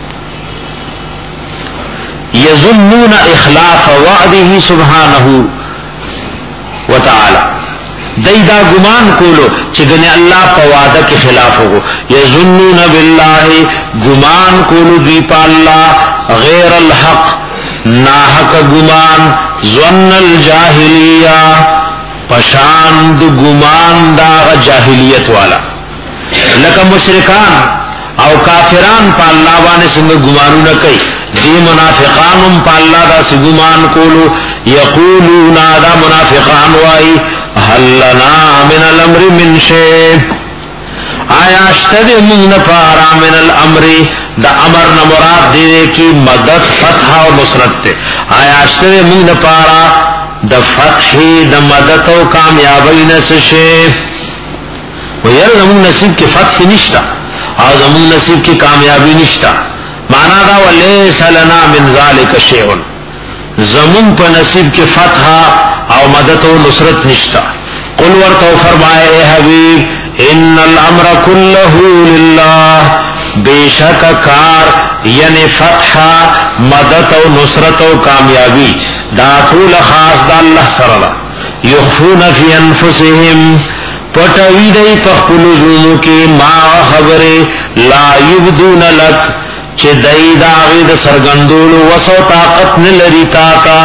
یظنون اخلاف وعده سبحانه وتعالی دی دا گمان کولو چگنے اللہ پا وعدہ کے خلاف ہو یظنون باللہ گمان کولو دی پا اللہ غیر الحق ناحق گمان ظن الجاہلیہ پشاند گمان دا جاہلیت والا لکا مشرکان او کافران پا اللہ بانے سنگ گمانو نکئی دی منافقانم پا اللہ دا سی گمان کولو یقولون دا منافقان وائی حل لنا من الامر من شیء آیا اشتد من پارا من الامر دا امر نمراد دے کی مدد فتح و نصرت تے آیا اشتد من پارا دا فتح دا مدد و کامیابی نسشے ویر زمون نصیب کی فتح نشتا اور زمون نصیب کی کامیابی نشتا مانا دا ولیس لنا من ذالک شیئن زمون پا نصیب کی فتح او مدد و نصرت نشتا قل قل ورتو فرمائے اے حبیب ان الامر کلہ للہ، بے شک کار یعنی فتح مدد و نصرت و کامیابی دا طول خاص دا اللہ سرلا، یخفون فی انفسهم پٹوی دی تخپلو زونو کی ما خبر لا یبدون لک چه دی داغی دا سرگندولو وسو طاقت نلری تاتا،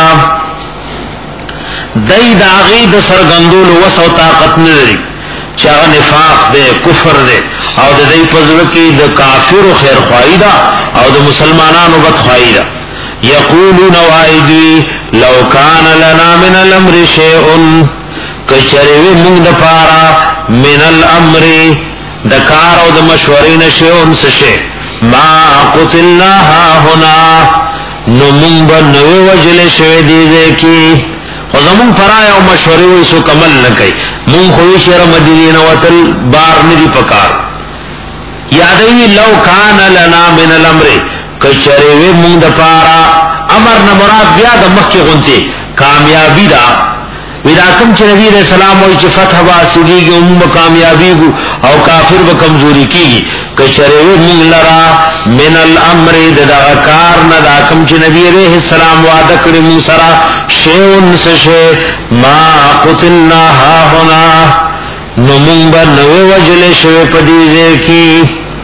دی داغی دا سرگندولو وسو طاقت نلری چاہ نفاق دے کفر دے او دا دی پزرکی دا کافر و خیر خواہی دا او دا مسلمانان و بد خواہی دا، یقولون وائدی لو کان لنا من الامر شیئن کچریوی منگ دا پارا من الامر دا کار او دا مشورین شیئن سشے ما قتلنا ہا ہونا نو منگ با نوی وجل شوی دیزے کی خزمون پرایا و مشوری ویسو کمل نکی من خویش رمدینین وطل بار ندی پکار یادوی لو کان لنا من الامر کچریوی منگ دا پارا امر نمراد بیا دا مخی غنتی کامیابی دا ویدا کم چه نبی علیہ السلام ہوئی چه فتح باسگی گی امم کامیابی گو او کافر با کمزوری کی گی کچریوی من لرا من الامر دا غکار ندا کم چه نبی علیہ السلام وعدکر من سرا شیون سشے ما قتلنا ہا ہونا نمون با نوی وجل شوی پدیزے کی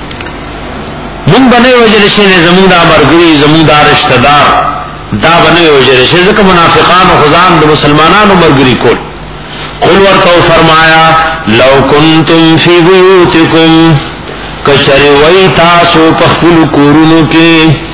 من با نوی وجل شوی زمون دا مرگری زمون دا رشتدار دا بنوی وجل شوی زکر منافقان و خزان دا مسلمانان و مرگری کول قل ورطو فرمایا لو کنتم فی بیوتکم کچری وی تاسو پخفل کورونو کے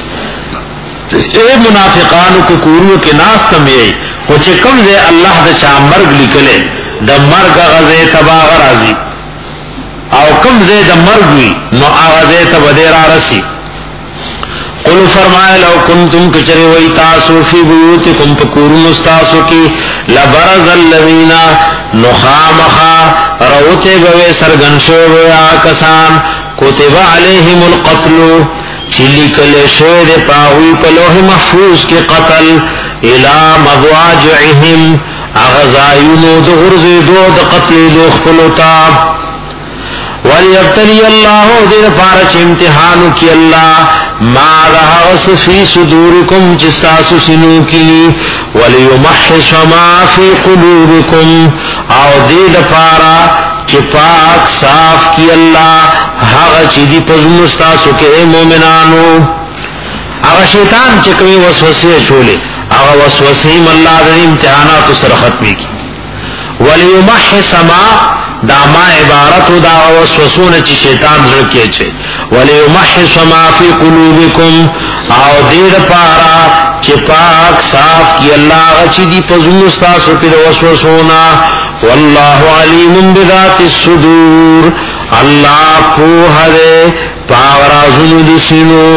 اے منافقانو کے کورونو کے ناستم یہی خوچے کم دے اللہ دا چاہ مرگ لکلے دا مرگ غزے تباغ رازی او کم دے دا مرگوی نو آغزے تبدیر آرسی قل فرمائے لو کنتم کچری وی تاسو فی بیوتکم پکورون استاسو کی لبرز اللذین نخامخا روتے گوے سرگنشو ویا کسان کتب علیہم القتل چلی کلے شوید پاوی پلوح محفوظ کے قتل الى مضواجعہم اغزائیونو دغرز دو دا قتل دو اخفلتا وَلْيَبْتَلِيَ اللَّهُ دِرْ پارچ امتحانو کی اللہ ما رہاس فی صدورکم چستاسو سنو کی وَلِيُمَحِّصَ مَا فی قلوبکم او دید پارا چپاک صاف کی اللہ حاغ چیدی پزمستاسو کے اے مومنانو اگا شیطان چکوی وسوسی چھولے اگا وسوسیم اللہ دن امتحانات سر ختمی کی وَلِيُمَحِّصَ مَا دا ما عبارت دا وسوسون چی شیطان زرکے چھے وَلِيُمَحِّصَ مَا فِي قُلُوبِكُمْ او دیر پارا چی پاک صاف کی اللہ غچی دی پزمستاسو پی دا وسوسونا واللہ علیم بذات الصدور اللہ پوہ دے پاورازن دی سنو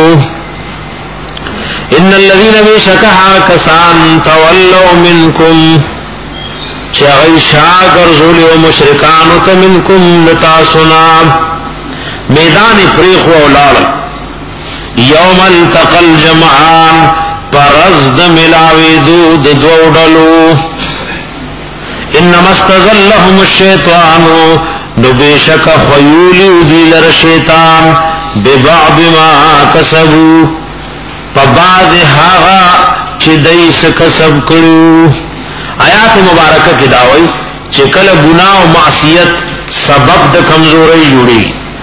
ان الذین بے شکہا کسان تولو منکم چاہی شاگر زولی و مشرکانو تا منکم لتاسنا میدان پریخ و اولاد یوم التقل جمعان پرزد ملاوی دود دوڑلو انما استزلهم الشیطانو نبیشک خیولی دیلر شیطان ببعض ما کسبو پبعض حاغا چی دیس کسب کرو آیات مبارکہ کی دعوی چکل گناہ و معصیت سبب د کمزوری جوڑی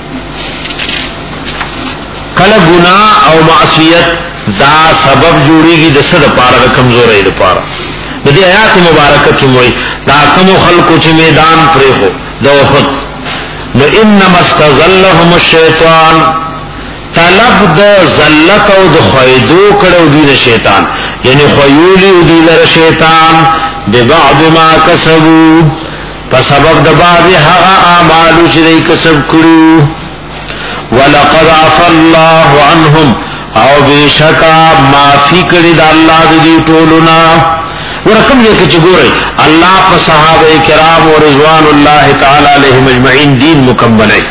کل گناہ او معصیت دا سبب جوڑی گی د صد پارا د کمزوری د پارا دی آیات مبارکہ کی موئی دا کم خلقو چی میدان پری ہو دو خود نو انما استظلهم الشیطان طلب د ذلت او د خیدو کړو دی شیطان یعنی خیولی دی لر شیطان ببعض ما کسبو فسبب د بعض هغه اعمالو چې دوی کسب کړو ولقد عفا الله عنهم او بشکا معافی کړی د الله د دې ټولنا ورکم یې کې چې ګوري الله په صحابه کرام او رضوان الله تعالی علیهم اجمعین دین مکمل ہے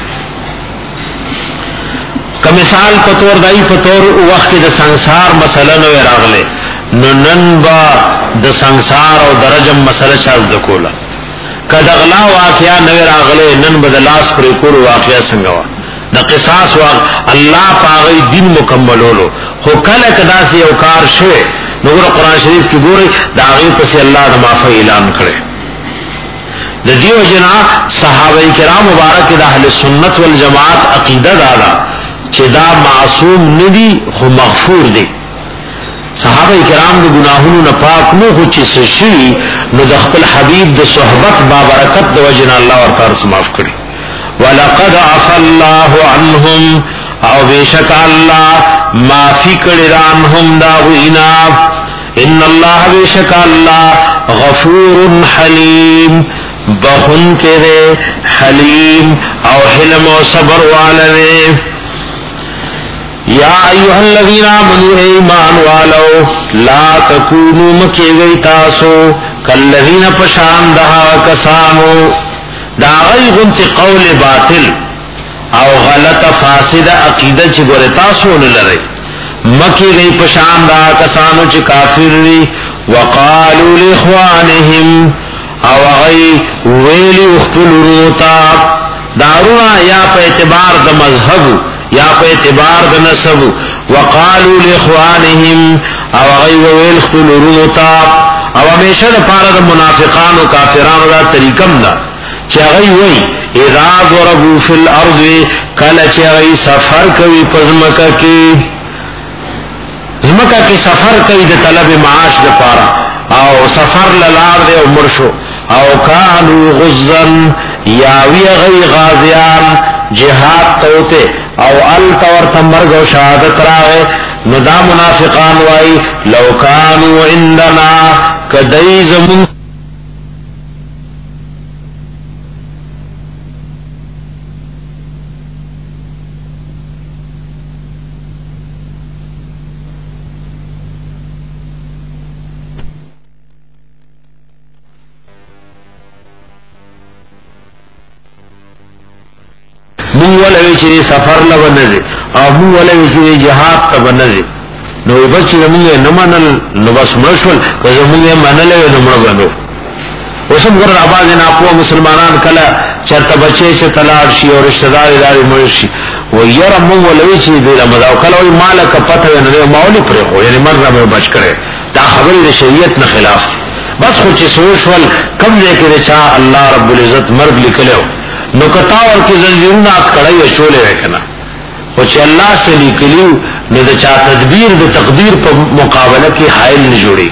کمثال پتور دای پتور وخت د ਸੰسار مسله نو راغله نو نن با د ਸੰسار او درجم مسله چاز د کولا کدغلا واقعا نوی راغلے نن بدلاس پر کول واقعا سنگوا دا قصاص واقع اللہ پاغی دین مکملولو خو کل کدا سی اوکار شوے نگر قرآن شریف کی گوری دا غیر پسی اللہ دا معافی اعلان کرے دا دیو جنا صحابہ کرام مبارک دا اہل سنت والجماعت عقیدہ دادا چی دا معصوم ندی خو مغفور دی صحابہ کرام دا گناہونو نپاک نو خو چی سشوی نو دا خپل حبیب دا صحبت بابرکت دا وجنا اللہ ورکار سماف کری وَلَقَدْ عَفَى اللَّهُ عَنْهُمْ او بیشک اللہ معافی کردانہم داغینا ان اللہ بیشک اللہ غفور حلیم بخن کے دے حلیم او حلم و صبر والے یا ایوہ الذین آمنوا ایمان والو لا تکونوا مکی گئی تاسو کالذین پشان دہا کسانو دا غی غنت قول باطل او غلط فاسد عقیدہ چی گورے تاسو نلرے مکی گئی پشان دا کسانو چی کافر وی وقالوا لاخوانہم او غی ویلی اخپل روتا دارونا یا پہ اعتبار دا مذہب یا پہ اعتبار دا نسب وقالوا لاخوانہم او غی ویلی اخپل روتا او ہمیشہ دا پارا دا منافقان و کافران دا طریقم دا چاگئی وی اذا ضربو فی الارض کل چاگئی سفر کوي پزمکا کی زمکا کی سفر کوي دا طلب معاش دا پارا او سفر للار دے مرشو او کانو غزن یاوی غی غازیان جہاد توتے او التور تمرگ و شہادت راغے ندا منافقان وائی لو کانو عندنا کدئی زمون مون ولوی چی سفر لبنزی او مون ولوی چی جہاد تبنزی نو بس چی مونگے نمانل نو بس مرشول کز مونگے منلے نو مرگنو وسم گر آباز ناپو مسلمانان کلا چرتا بچے چی تلار شی اور رشتدار داری مرشی و یرا مون ولوی چی دیل مداو کلا وی مالا کپتا وی نو ماولی پریخو یعنی مرنا میں بچ کرے دا خبری شریعت نا خلاف بس خود چی سوشول کم دے کے چا اللہ رب العزت مرگ لکلے ہو نو کتاور کی زنجیرون آت کڑائی و شولے رکھنا وچی اللہ سے لیکلیو نو دا چا تدبیر دا تقدیر پا مقابلہ کی حائل نجوڑی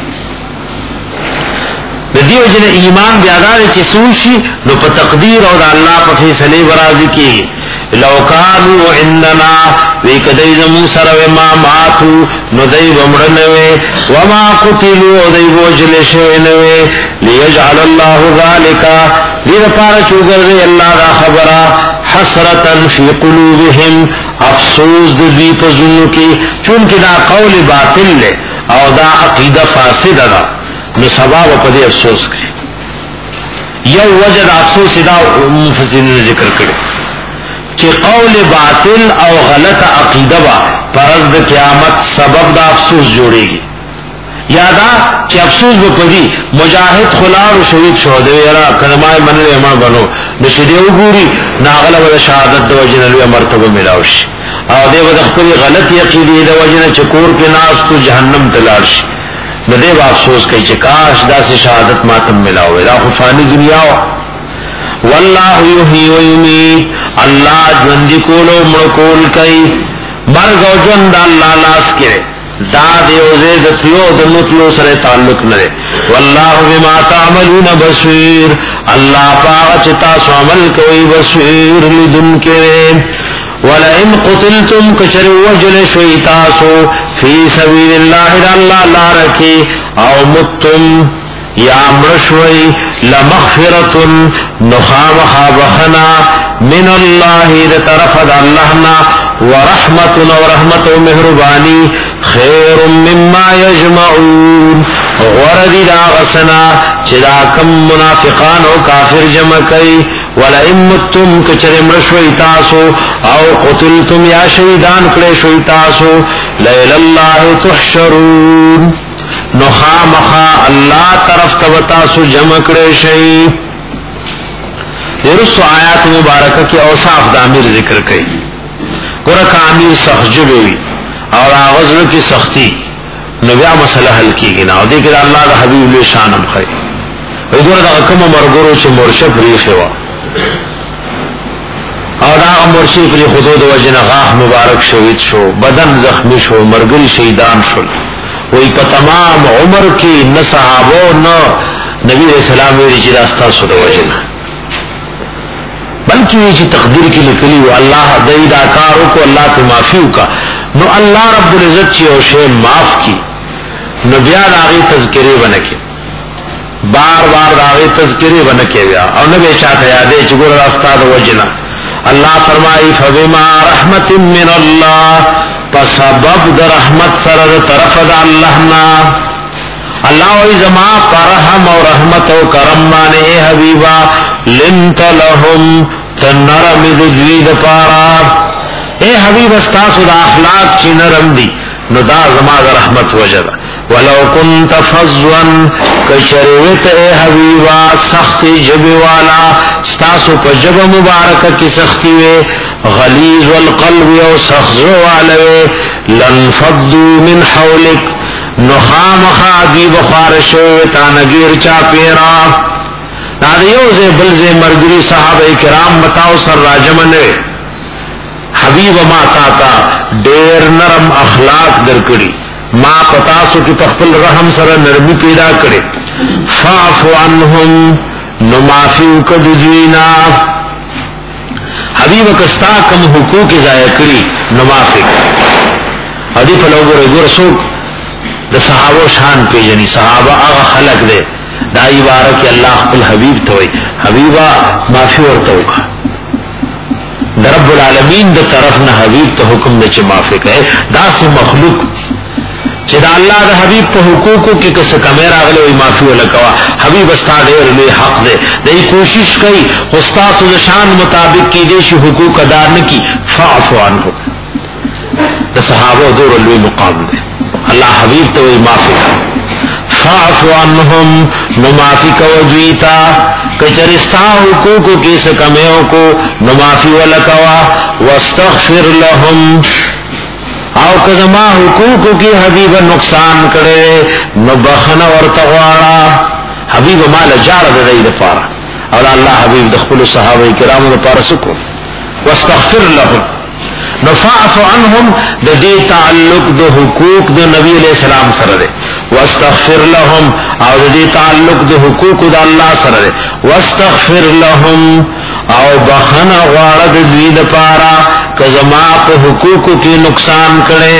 دیو جن ایمان بیادار چی سوشی نو پا تقدیر اور اللہ پا فیصلے برازی کی لو کانو عندنا وی کدی زمون سر وما ماتو نو دی بمرنوے وما قتلو دی بوجل شوینوے لیجعل اللہ ذالکا دیر پارا چوگر دی اللہ دا خبرا حسرتا فی قلوبهم افسوس دی پزنو کی چونکہ دا قول باطل لے او دا عقیدہ فاسد دا نو سباب پدی افسوس کرے یو وجد افسوس دا مفسرین ذکر کرے کہ قول باطل او غلط عقیدہ با پرز دا قیامت سبب دا افسوس جوڑے گی یادا کہ افسوس بپدی مجاہد خلار و شہید شہدے یرا کلمائے منل امر بنو نشدیو گوری ناغلہ و شہادت دو جنلوی مرتبہ ملاوش او دے ود اخبری غلط یقیدی دو جن چکور کے ناس تو جہنم تلارش ندے با افسوس کئی چکاش دا سے شہادت ماتم ملاوے دا خفانی دنیا ہو واللہ یحیی و یمیت اللہ جوندی کولو مڑکول کئی مرگ و جوند اللہ لاس کرے دا دیوزے دتلو دنتلو سر تعلق نرے واللہ بما تعملون بصیر اللہ پاک چتا سو عمل کوئی بصیر لدن کرے وَلَئِن قُتِلْتُمْ كَچَرِ وَجْلِ شُوِيْتَاسُ فِي سَبِيلِ اللَّهِ اللہ اللہ رکھی او متم یا مرشوئی لَمَغْفِرَةٌ نخامخ بخنا من اللہ دا طرف دا اللہنا ورحمت و رحمت و مہربانی خیر مما یجمعون غردی دا غسنا چدا کم منافقان و کافر جمع کئی ولئن متم کچر مرشوی تاسو او قتلتم یا شہیدان کڑے شوی تاسو لیل اللہ تحشرون نخامخا اللہ طرف تب تاسو جمع کڑے شئی درست آیات مبارکہ کی اوصاف دا امیر ذکر کئی گورکا امیر سخت جبوی اور آغزر کی سختی نبیا مسئلہ حل کی گنا اور دیکھ اللہ دا حبیب لی شانم خی وی گورا دا کم مرگرو چھ مرشب ریخی وا اور دا مرشی پری خدود وجن غاح مبارک شوید شو بدن زخمی شو مرگری شیدان شو وی پا تمام عمر کی نہ صحابو نہ نبی علیہ السلام ویلی چی داستا سو دا وجن بلکہ یہ چی تقدیر کی لکلی و اللہ دید آکارو کو اللہ تی معافیو کا نو اللہ رب العزت چی او شے معاف کی نو بیاد آغی تذکری بنکے بار بار آغی تذکری بنکے بیا اور نبی چاہتا یادے چی گور راستا دا وجنا اللہ فرمائی فبما رحمت من اللہ پسبب در رحمت سر طرف دا اللہ نا اللہ وی زما پرحم و رحمت و کرم مانے اے حبیبا لنت لهم تنرم دوید پارا اے حبیب استاسو دا اخلاق چی نرم دی نو دا زما دا رحمت وجد ولو کنت فضوان کچروت اے حبیبا سختی جب والا ستاسو پا جب مبارکہ کی سختی وے غلیظ والقلب و سخزو والوے لنفضو من حولک نخام خادی بخارشو تانگیر چا پیرا نادیو زے بلزے مرگری صحابہ کرام بتاؤ سر راجمنے حبیب ما تاتا دیر نرم اخلاق درکڑی ما پتاسو کی پخپل رحم سر نرمی پیدا کرے فاعف عنہم نمافیو کدوینا حبیب کستا کم حقوق ضائع کری نمافی ادی پلوگو رگو رسوک دا صحابہ شان پی جنی صحابہ آغا خلق دے دائی بارک اللہ خپل حبیب توئی حبیبا معافی ورتوکا دا رب العالمین دا طرف نہ حبیب تو حکم دے چھ معافی کہے دا سی مخلوق چھ دا اللہ دا حبیب پہ حقوقو کی کس کمیرا غلے وی معافی ولکوا حبیب استا دیر لئے حق دے دائی کوشش کئی خستاس و شان مطابق کی دیشی حقوق ادا نکی فاعفو عنہ دا صحابہ دور لئے مقام دے اللہ حبیب تو وی معافی کا فاعف عنہم نمافی کو دویتا کچرستا حقوقو کی سکمیوں کو نمافی ولکوا واستغفر لهم او کزما حقوقو کی حبیب نقصان کرے نبخن ورتغوارا حبیب مال جار دائی دفارا اور اللہ حبیب دخل صحابہ کرام دفارا سکو واستغفر لهم نفعف عنہم دا دی تعلق دا حقوق دا نبی علیہ السلام سر دے واستغفر لهم او دا دی تعلق دا حقوق دا اللہ سر دے واستغفر لهم او بخن غارد دوید پارا کزما پا حقوق کی نقصان کرے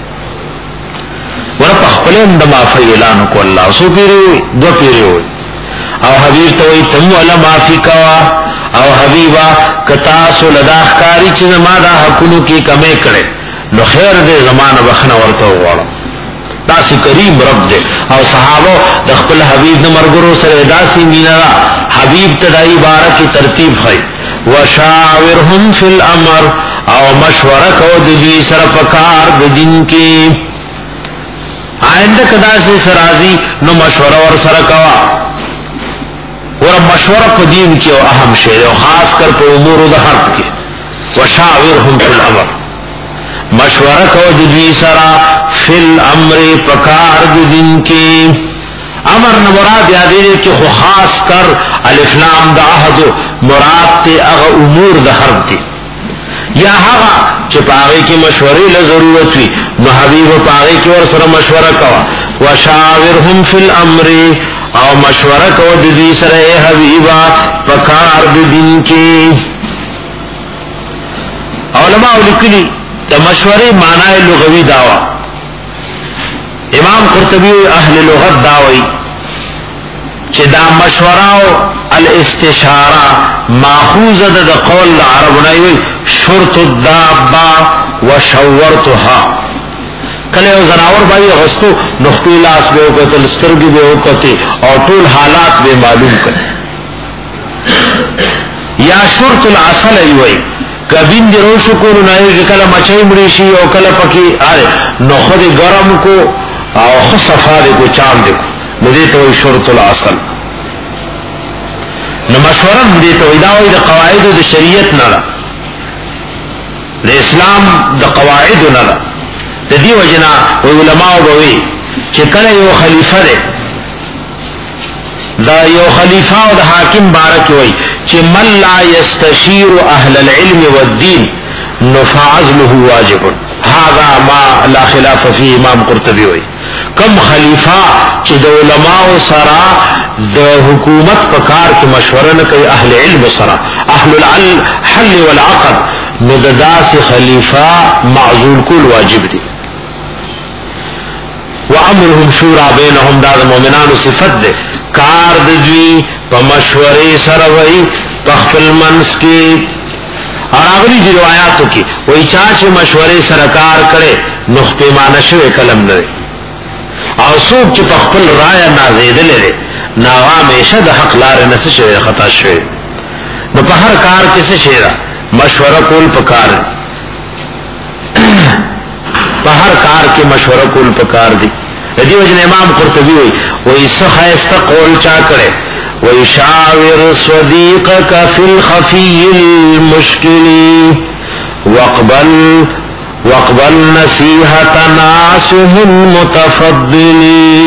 ورہ پخپلین دا معافی اعلانو کو اللہ سو پیرے ہوئی دو پیرے ہوئی او حبیب توئی تم والا معافی کوا او حبیبا کتاسو لداخ کاری چی زما دا حقونو کی کمے کرے نو خیر دے زمان بخنا ورطا ہوارا داسی کریم رب دے او صحابو دخپل حبیب نمرگرو سر داسی مینا حبیب تدائی بارہ کی ترتیب خی وشاورہم فی الامر او مشورک او دجوی سر پکار دجن کی آئندہ کدا سے سرازی نو مشورہ ور سر کوا اور مشورہ پا دین کی او اہم شیر او خاص کر پا امور دا حرب کی وشاورہم فی الامر مشورہ کو جدوی سرا فی الامر پکار دین کی امر نمراد یادی دے کہ خاص کر الافلام دا عہد مراد تے اغا امور دا حرب تی یا ہوا چپاگے کی مشوری لضرورت ہوئی نو حبیب پاگے کی اور سر مشورہ کوا وشاورہم فی الامر او مشورہ کو دی سر اے حبیبا پکار دین کی علماء لکلی دا مشورے معنی لغوی دعوی امام قرطبی اہل لغت دعوی چھ دا مشورہ الاستشارہ ماخوذ دا قول دا عرب نایوی شرط الدابا وشورتها کلے او زناور بھائی غستو نخپی لاس بے اوکتے لسترگی بے اوکتے اور طول حالات بے معلوم کرے یا شرط العسل ایوئی کبین دی روشو کو نائی کہ کلا مچائی مریشی او کلا پکی آرے نو خود گرم کو او خود صفا دے کو چام دے کو ندیتا ہوئی شرط العسل نو مشوره دې ته ودا وي د قواعد د شریعت نه ده، د اسلام د قواعد نه ده. د دې وجنا علماء وایي چې کله یو خلیفہ دی دا یو خلیفہ او د حاکم بارک وایي چې من لا یستشیر اهل العلم والدین نفعزله واجب، هذا ما لا خلاف فيه. امام قرطبی وایي کم خلیفہ چې د علماء سره د حکومت په کار کې مشوره نه کوي، اهل علم سره اهل الحل والعقد، نو د داسې خلیفہ معزول کول واجب دي. وامرهم شورى بينهم، دا د مؤمنانو صفت ده، کار د دوی په مشورې سره وای په خپل منځ کې. اور اغلی دی روایاتو کې وای چا چې مشورې سره کار کړي نو پیمانه شوی کلم نه، او څوک چې په خپل رائے نازیدل لري نا همیشه د حق لار نه شي خطا شوی. نو په هر کار کې څه شي مشوره کول پکار، په هر کار کې مشوره کول پکار دي. دې وجه امام قرطبي وایي وایي څخه قول چا کړي وایي شاور صديقك في الخفي المشكل واقبل واقبل نصيحة ناصح المتفضل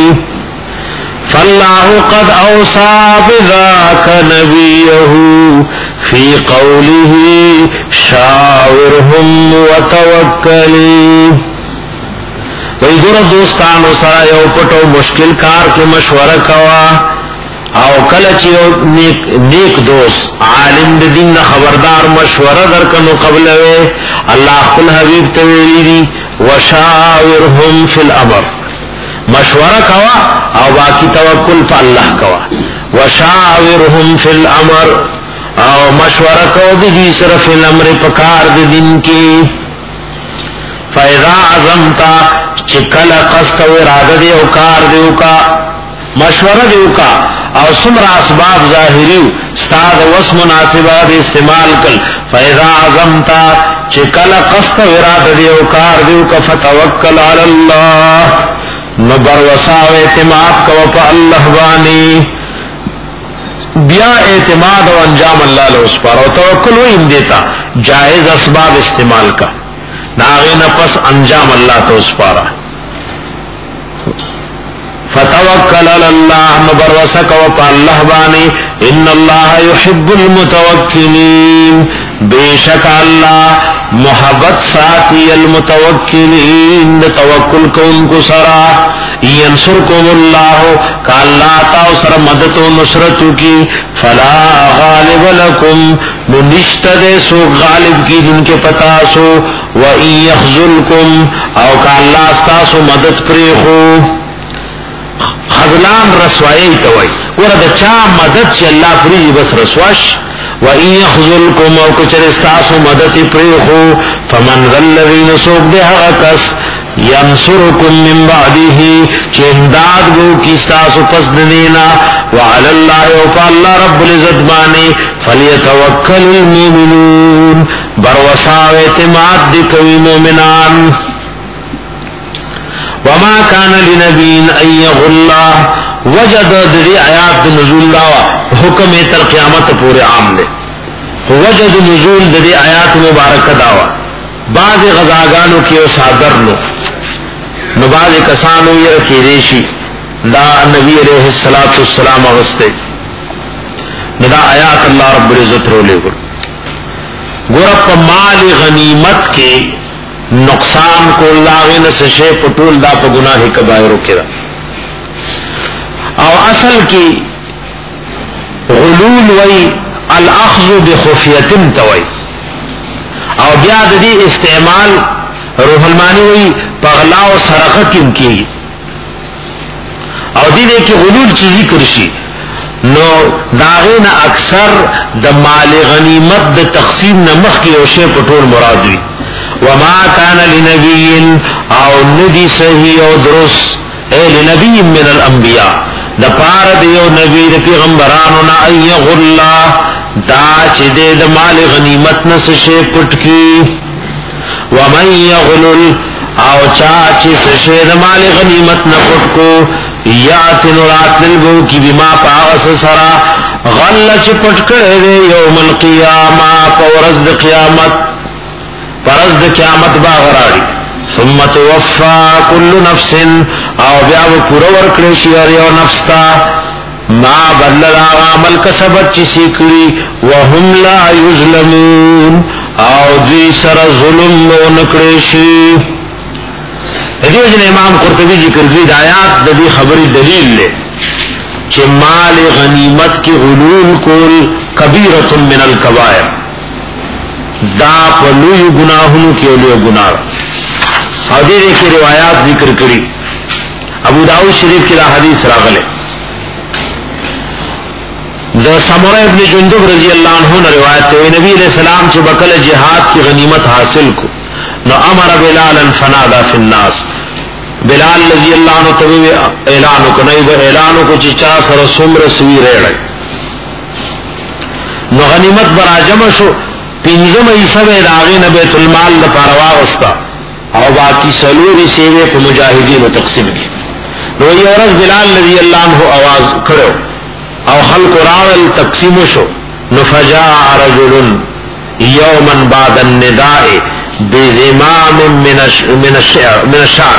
فالله قد اوصى بذاك نبيه في قوله شاورهم وتوکل. وی ګور دوستانو سره یو پټو مشکل کار کې مشوره کوا، او کله چې یو نیک نیک دوست عالم د دین خبردار مشوره درکنو قبل وی الله خپل حبیب ته ویلي وشاورهم فی الامر، مشوره کوا او باقی توکل په الله کوا. وشاورهم فی الامر، او مشوره کو د دې سره په امر په کار د دین کې. فاذا عزمت چکل قصد و اراده دی او کار دیو کا مشوره دیو کا او سمرا اسباب ظاهری استاد وس مناسبات استعمال کل. فاذا عزمت چکل قصد و اراده دی او کار دیو کا فتوکل علی الله، نبر وسا و اعتماد کو په الله باندې، بیا اعتماد او انجام الله له اس پر، او توکل وین دیتا جائز اسباب استعمال کا ناغی نفس انجام اللہ تو اس پارا. فتوکل علی اللہ، مبروسک و پا اللہ بانی، ان اللہ یحب المتوکلین، بے شک اللہ محبت ساتھی المتوکلین توکل کو ان کو سرا. ینصرکم اللہ کہ اللہ تاو سر مدد و نصرتو کی فلا غالب لکم ننشت دے سو غالب کی جن کے پتاسو، وَإِن يَخْذُلْكُمْ او کہ اللہ استاسو مدد پریخو. خذلان رسوائی توئی ورد چا مدد چی اللہ پریجی بس رسواش. وَإِن يَخْذُلْكُمْ او کچر استاسو مدد پریخو فَمَنْ ذَا الَّذِينَ سوک دے حقا کس ینصرکم من بعده چی امداد گو کی استاسو پس دنینا. وعلى الله وفا اللہ رب العزت بانے فلیتوکل المؤمنون، بروسا و اعتماد دی کوي مومنان. وما كان لنبي ان يغل، وجد دی آیات نزول دا حکم تر قیامت پورے عام دے. وجد نزول دی آیات مبارک داوا بعض غزاگانو کیو صادر نو نو بعض کسانو یہ رکی ریشی دا نبی علیہ الصلوۃ والسلام اغسطے دا آیات اللہ رب العزت رو لے گر گورپ مال غنیمت کے نقصان کو لاغین سشے پٹول دا پا گناہ کبائروں کے دا او اصل کی غلول وی الاخذ بخفیتن توی، او بیاد دی استعمال روح المانی وی پغلا و سرقہ کم کی، او دی دے کہ غلول چی ذکر شی نو داغین اکثر د مال غنیمت د تقسیم نمخ کی اوشے پٹول مراد وی. وما کان لنبی او ندی صحیح او درست اے لنبی من الانبیاء دا پار دیو نبی دا پیغمبرانونا ان یغلا دا چی دے دا مال غنیمت نسشے پٹ کی. ومن یغلل او چا چی سشے دا مال غنیمت نپٹ کو یاتن راتل بو کی بما پاس سرا غل چ پټکړه دے یوم القیامه پورز د قیامت پرز د قیامت با غراړي ثم توفى كل نفس او بیا پورا ورکړي شي یو نفس تا ما بدل عمل کسبت چی سیکړي وهم لا یظلمون او دوی سره ظلم نکړي شي. دیو جن امام قرطبی ذکر کړی د آیات د دې خبرې دلیل لري چې مال غنیمت کی غلول کول کبیرۃ من الکبائر دا په لوی گناهونو کې لوی ګناه او دې کې روایت ذکر کړي ابو داؤد شریف کې دا حدیث راغله د سمره ابن جندب رضی اللہ عنہ نے روایت ہے نبی علیہ السلام چې بکل جہاد کی غنیمت حاصل کو نو امر بلالا فنادا فی الناس بلال رضی اللہ عنہ تبوی اعلانو کو نئی اعلانو کو چې چا سره سمر سوی ریڑی نو غنیمت برا جمع شو پنځم حصہ د هغه بیت المال لپاره واغستا او باقی سلوری سیوه په مجاهدینو تقسیم کی نو یو ورځ بلال رضی اللہ عنہ आवाज کړو او خلق راول تقسیم شو نفجاء رجل یوما بعد النداء بزمام من من الشعر من الشعر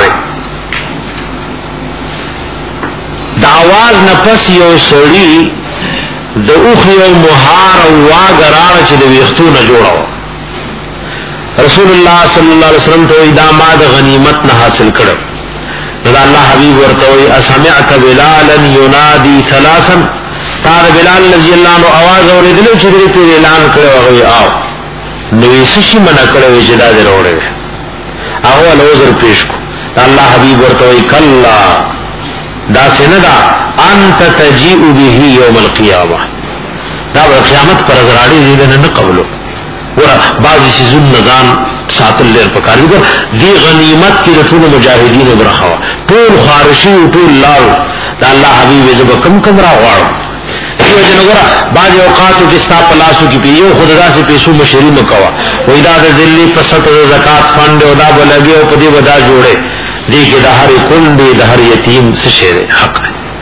دا आवाज نفس یو سړی د اوخ یو مهار او واګرار چې د ویختو نه جوړاو رسول الله صلی الله علیه وسلم ته دا ما د غنیمت نه حاصل کړو دا الله حبیب ورته وی اسمعت بلالا ینادی ثلاثا تار بلال رضی اللہ عنہ آواز اوریدلو چې دې په اعلان کړو هغه آو نو یې شي منا کړو چې دا دروړې هغه له عذر پیش کو الله حبیب ورته وی کلا دا څنګه انت تجيء به يوم القيامه دا قیامت پر ازراړي دې نه قبولو ور بعضی شذون نزان ساتل لر پکاري ګور دی غنیمت کې رسول مجاهدین برخوا ټول خارشي ټول لال دا الله حبیب زب کم کم را غواړو دیو جنګرا بعض اوقات کې ستا پلاسو کې پیو خدای سے پیسو مشری مکوا وې دا د ذلی پسط زکات فند او دا بلګي او پدی ودا جوړه دې کې د هر کندې د هر یتیم څه شی حق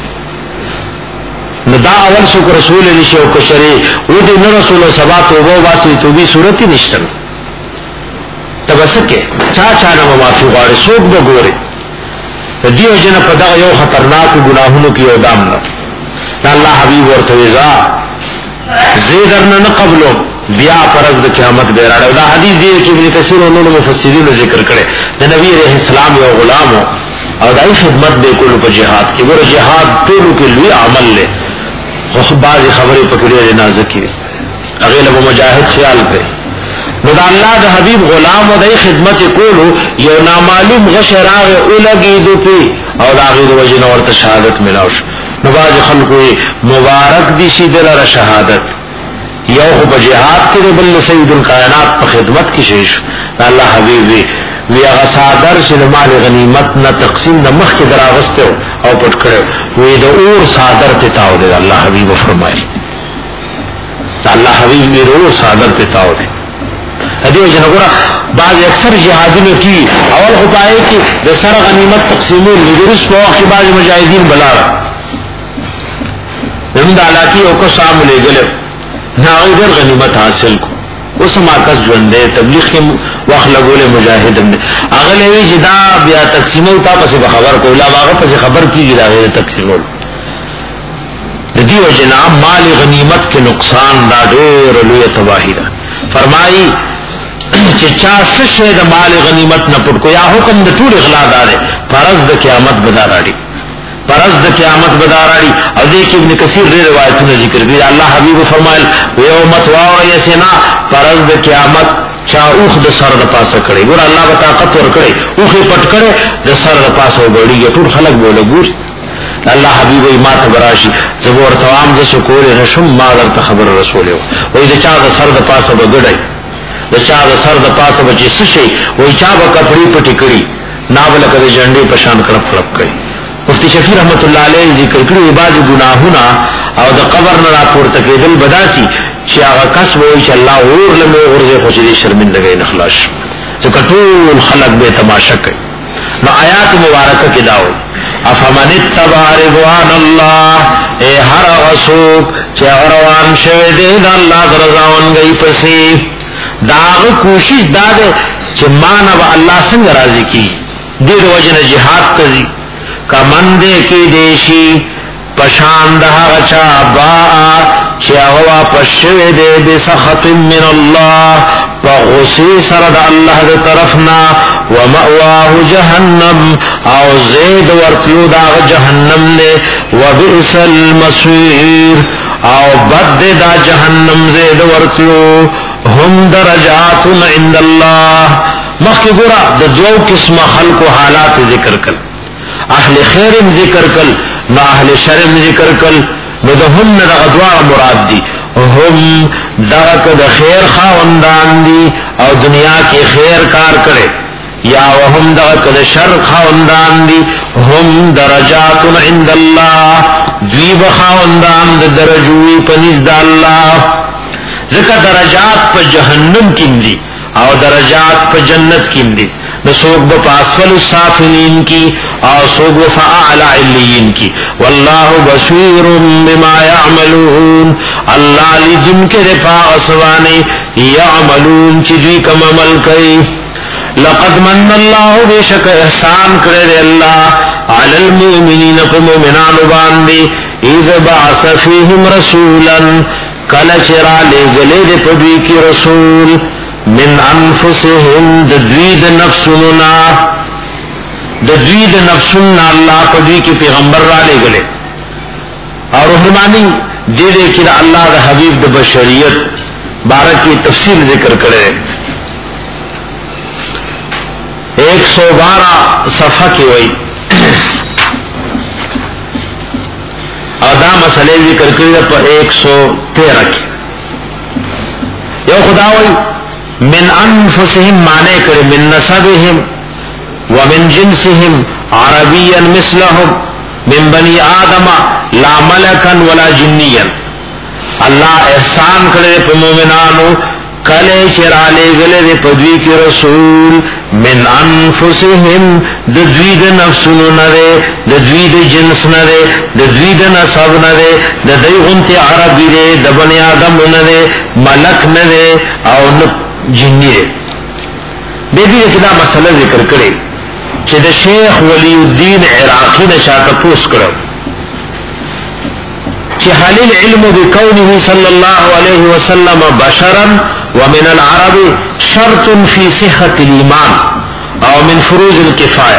نو دا اول شکر رسول نشي او کشری و دې نو رسول سبا توبه واسي توبې صورت نشته تبسکه چا چا نه معافي غواړي څوک به ګوري دیو جن په دا یو خطرناک ګناهونو کې یو دام نه الله حبیب ورته وزا زیدرن نه قبلو بیا پرز د قیامت به راړو دا حدیث دی چې ابن کثیر او نور مفسرین ذکر کړي د نبی رحم السلام یو غلام او دای خدمت به کول په جهاد کې ګور جهاد ټول کې لوی عمل له خو بعض خبرې پکړې نازک کړي هغه له مجاهد خیال کوي نو دا الله د حبیب غلام او دای خدمت کولو یو نامعلوم غشراغ اولګي دوی او دا غیر وجه نو ورته شهادت ملاوش نو باز خلقو مبارک دی شي دلاره شهادت یو په جهاد کې بل سید الکائنات په خدمت کې شي الله حبیب وی وی هغه صادر چې مال غنیمت نه تقسیم د مخ کې دراغسته او پټ کړو وی د اور صادر ته تاو دی الله حبیب فرمایي الله حبیب وی د اور صادر ته تاو دی دیو جنګورا بعض اکثر جهادینو کی اول خدای کی د سر غنیمت تقسیمول لدرس په وخت بعض مجاهدین بلاره زموږ علاقه او کو شام لګل نه غیر غنیمت حاصل کو اوس ماکس ژوندې تبلیغ کې واخ لګولې مجاهد نه هغه لوي چې دا بیا تقسیمول تاسو به خبر کوله هغه په خبر کیږي دا غیر تقسیمول د دې وجنا مال غنیمت کې نقصان دا ډېر لوی تباہی ده فرمایي چې چا څه شی د مال غنیمت نه پټ کو یا حکم د ټول اغلا دار فرض د قیامت بداراړي فرض د قیامت بداراړي او دې کې ابن کثیر ډېر روایتونه ذکر کړي الله حبیب فرمایل یوم توا یسنا فرض د قیامت چا اوخ د سر د پاسه کړي ګور الله به طاقت ور کړي اوخه پټ کړي د سر د پاسه وړي ټول خلک بوله ګور الله حبیب ما ته براشي زبور توام ز شکر رشم ما درته خبر رسول وي د چا د سر د پاسه وګړي د چا د سر د پاسه بچي شي وای چا به کپڑے پټی کړي ناول کړي جنډې په شان کړپ کړپ کړي مفتی شفیع رحمت الله علیه ذکر کړي بعض ګناهونه او د قبر نه راپورته کېدل بداسي چې هغه کس وای چې الله اور له ورځې خو چې شرمندګۍ نه خلاص ځکه ټول خلق به تماشا کوي نو آیات مبارکہ کی داو افمن اتبع رضوان اللہ اے ہر غسوک چه غروان شوه دے دا اللہ درزاون گئی پسی داغ کوشش داده چه مانا با اللہ سنگ راضی کی دیر وجن جہاد تزی کمن دے کی دیشی پشان دہا غچا باء چه اغوا پشوه دے بسخط من اللہ فغسی سرد اللہ دے طرفنا ومأواه جہنم او زید ورطلو داغ جہنم نے وبئس المصیر او بد دا جہنم زید ورطلو ہم درجات عند اللہ مخی گرا دا دو قسم خلق و حالات ذکر کل اہل خیر ذکر کل نو اہل شرم ذکر کل نو دا ہم دا غدوار مراد دی ہم دا دا خیر خواندان دی او دنیا کی خیر کار کرے یا وهم دا دا شر خواندان دی ہم درجات عند اللہ دوی بخواندان دا درجوی پنیز دا اللہ ذکر درجات پا جہنم کم دی او درجات پا جنت کم دی نسوک با اسفل السافلین کی او سوک با اعلی علیین کی واللہ بصیر بما یعملون اللہ لی دن کے دے پا اسوانے یعملون چی دوی کم عمل کئی لقد من اللہ بے شک احسان کرے دے اللہ علی المؤمنین پا مومنان باندے اذ بعث فیہم رسولا کل چرا لے گلے دے پا دوی کی رسول من انفسهم ددوید نفسنا ددوید نفسنا اللہ پدوی کی پیغمبر را لے گلے اور رحمانی دے دے کہ اللہ دا حبیب دا بشریت بارہ کی تفصیل ذکر کرے ایک سو بارہ صفحہ کی ہوئی اور دا مسئلے ذکر کرے پر ایک سو تیرہ کی یو خدا ہوئی من انفسهم معنی کرے من نسبهم ومن جنسهم عربیا مثلهم من بنی آدم لا ملکا ولا جنیا اللہ احسان کرے پہ مومنانو کلے چرالے گلے دے پدوی کی رسول من انفسهم ددوید نفسنو ندے ددوید جنس ندے ددوید نصب ندے ددیغنت عربی دے دبنی آدم ندے ملک ندے او نت جنی دے بے بھی اکدا مسئلہ ذکر کرے چھے دا شیخ ولی الدین عراقی نشاہ تپوس کرو چھے حل العلم بکونہ صلی اللہ علیہ وسلم بشرا ومن العرب شرط فی صحت الایمان او من فروض الکفایہ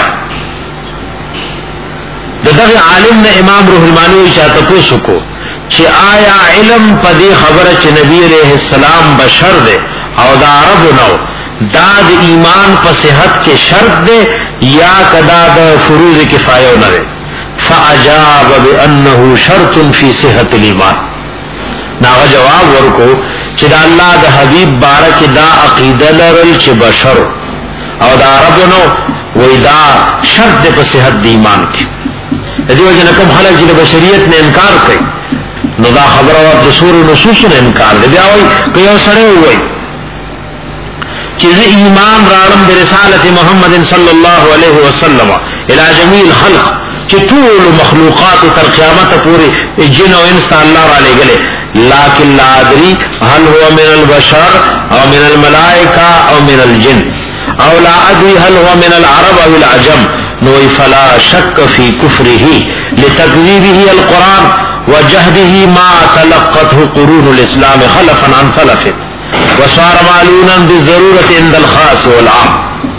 دا دا عالم نے امام روح المانوی چاہ تپوس کو چھے آیا علم پدی خبر چھے نبی علیہ السلام بشر دے او دا عرب نو دا دا ایمان پا صحت کے شرط دے یا کدا دا فروض کفایہ نہ دے فعجاب بانہو شرط فی صحت الایمان ناغا جواب ورکو چی دا اللہ دا حبیب بارک دا عقیدہ لرل چی بشر او دا عرب نو وی دا شرط دے پا صحت دا ایمان کی دی وجہ نکم خلق جی دا بشریت نے انکار کئی نو دا خبر وقت رسول نصوص نے انکار دے بیاوئی کئیو سڑے ہوئی چیز ایمان رارم برسالت محمد صلی اللہ علیہ وسلم الى جمیل خلق چی طول مخلوقات تر قیامت پوری جن و انس تا اللہ را لے گلے لیکن لا ادری هل هو من البشر او من الملائکہ او من الجن او لا ادری هل هو من العرب او العجم نوئی فلا شک فی کفره لتکذیبه القرآن وجہده ما تلقته قرون الاسلام خلفا عن خلف وصار معلونا بالضرورت عند الخاص والعام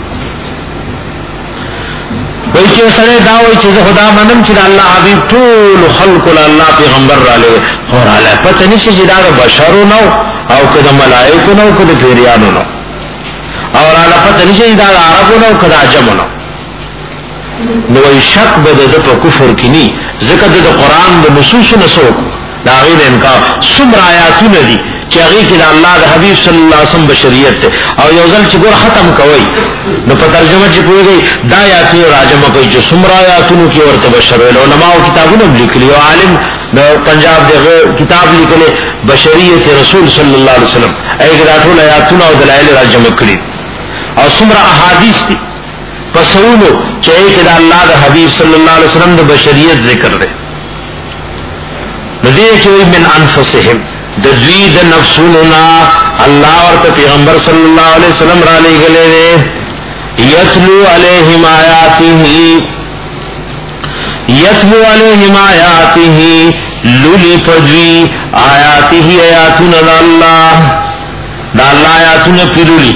وی چی سرے داوئی چیز خدا منم چی دا اللہ حبیب طول خلق اللہ پیغمبر را لے اور علی پتہ نیسی چی دا بشرو نو او کدا ملائکو نو کدا پیریانو نو اور علی پتہ نیسی چی دا عربو نو کدا عجمو نو نوی شک بدا دا پا کفر کی نی ذکر دا قرآن دا نصوص نسوک دا غیر انکار سمر آیاتو ندی چی اغیر کی دا اللہ دا حبیب صلی اللہ علیہ وسلم بشریت تے او یوزل چی گور ختم کوئی نو پا ترجمہ چی پوئی گئی دا آیاتو راجمہ کوئی چی سمر آیاتو کی ورطا بشرویل علماء کتابو نب لکلی و عالم پنجاب دے کتاب لکلے بشریت رسول صلی اللہ علیہ وسلم ایک راتو آیاتو نا و دلائل راجمہ کلی اور سمر احادیث تی پسولو چاہے کہ دا اللہ دا حبیب صلی اللہ علیہ وسلم دا بشریت ذکر دے ندیئے چوئی من انفسهم دا دوی دا نفسوننا اللہ ورطا پیغمبر صلی اللہ علیہ وسلم را لے گلے دے یتلو علیہم آیاته یتلو علیہم آیاته لولی پدوی آیاته آیاتنا دا اللہ دا اللہ آیاتنا پیرولی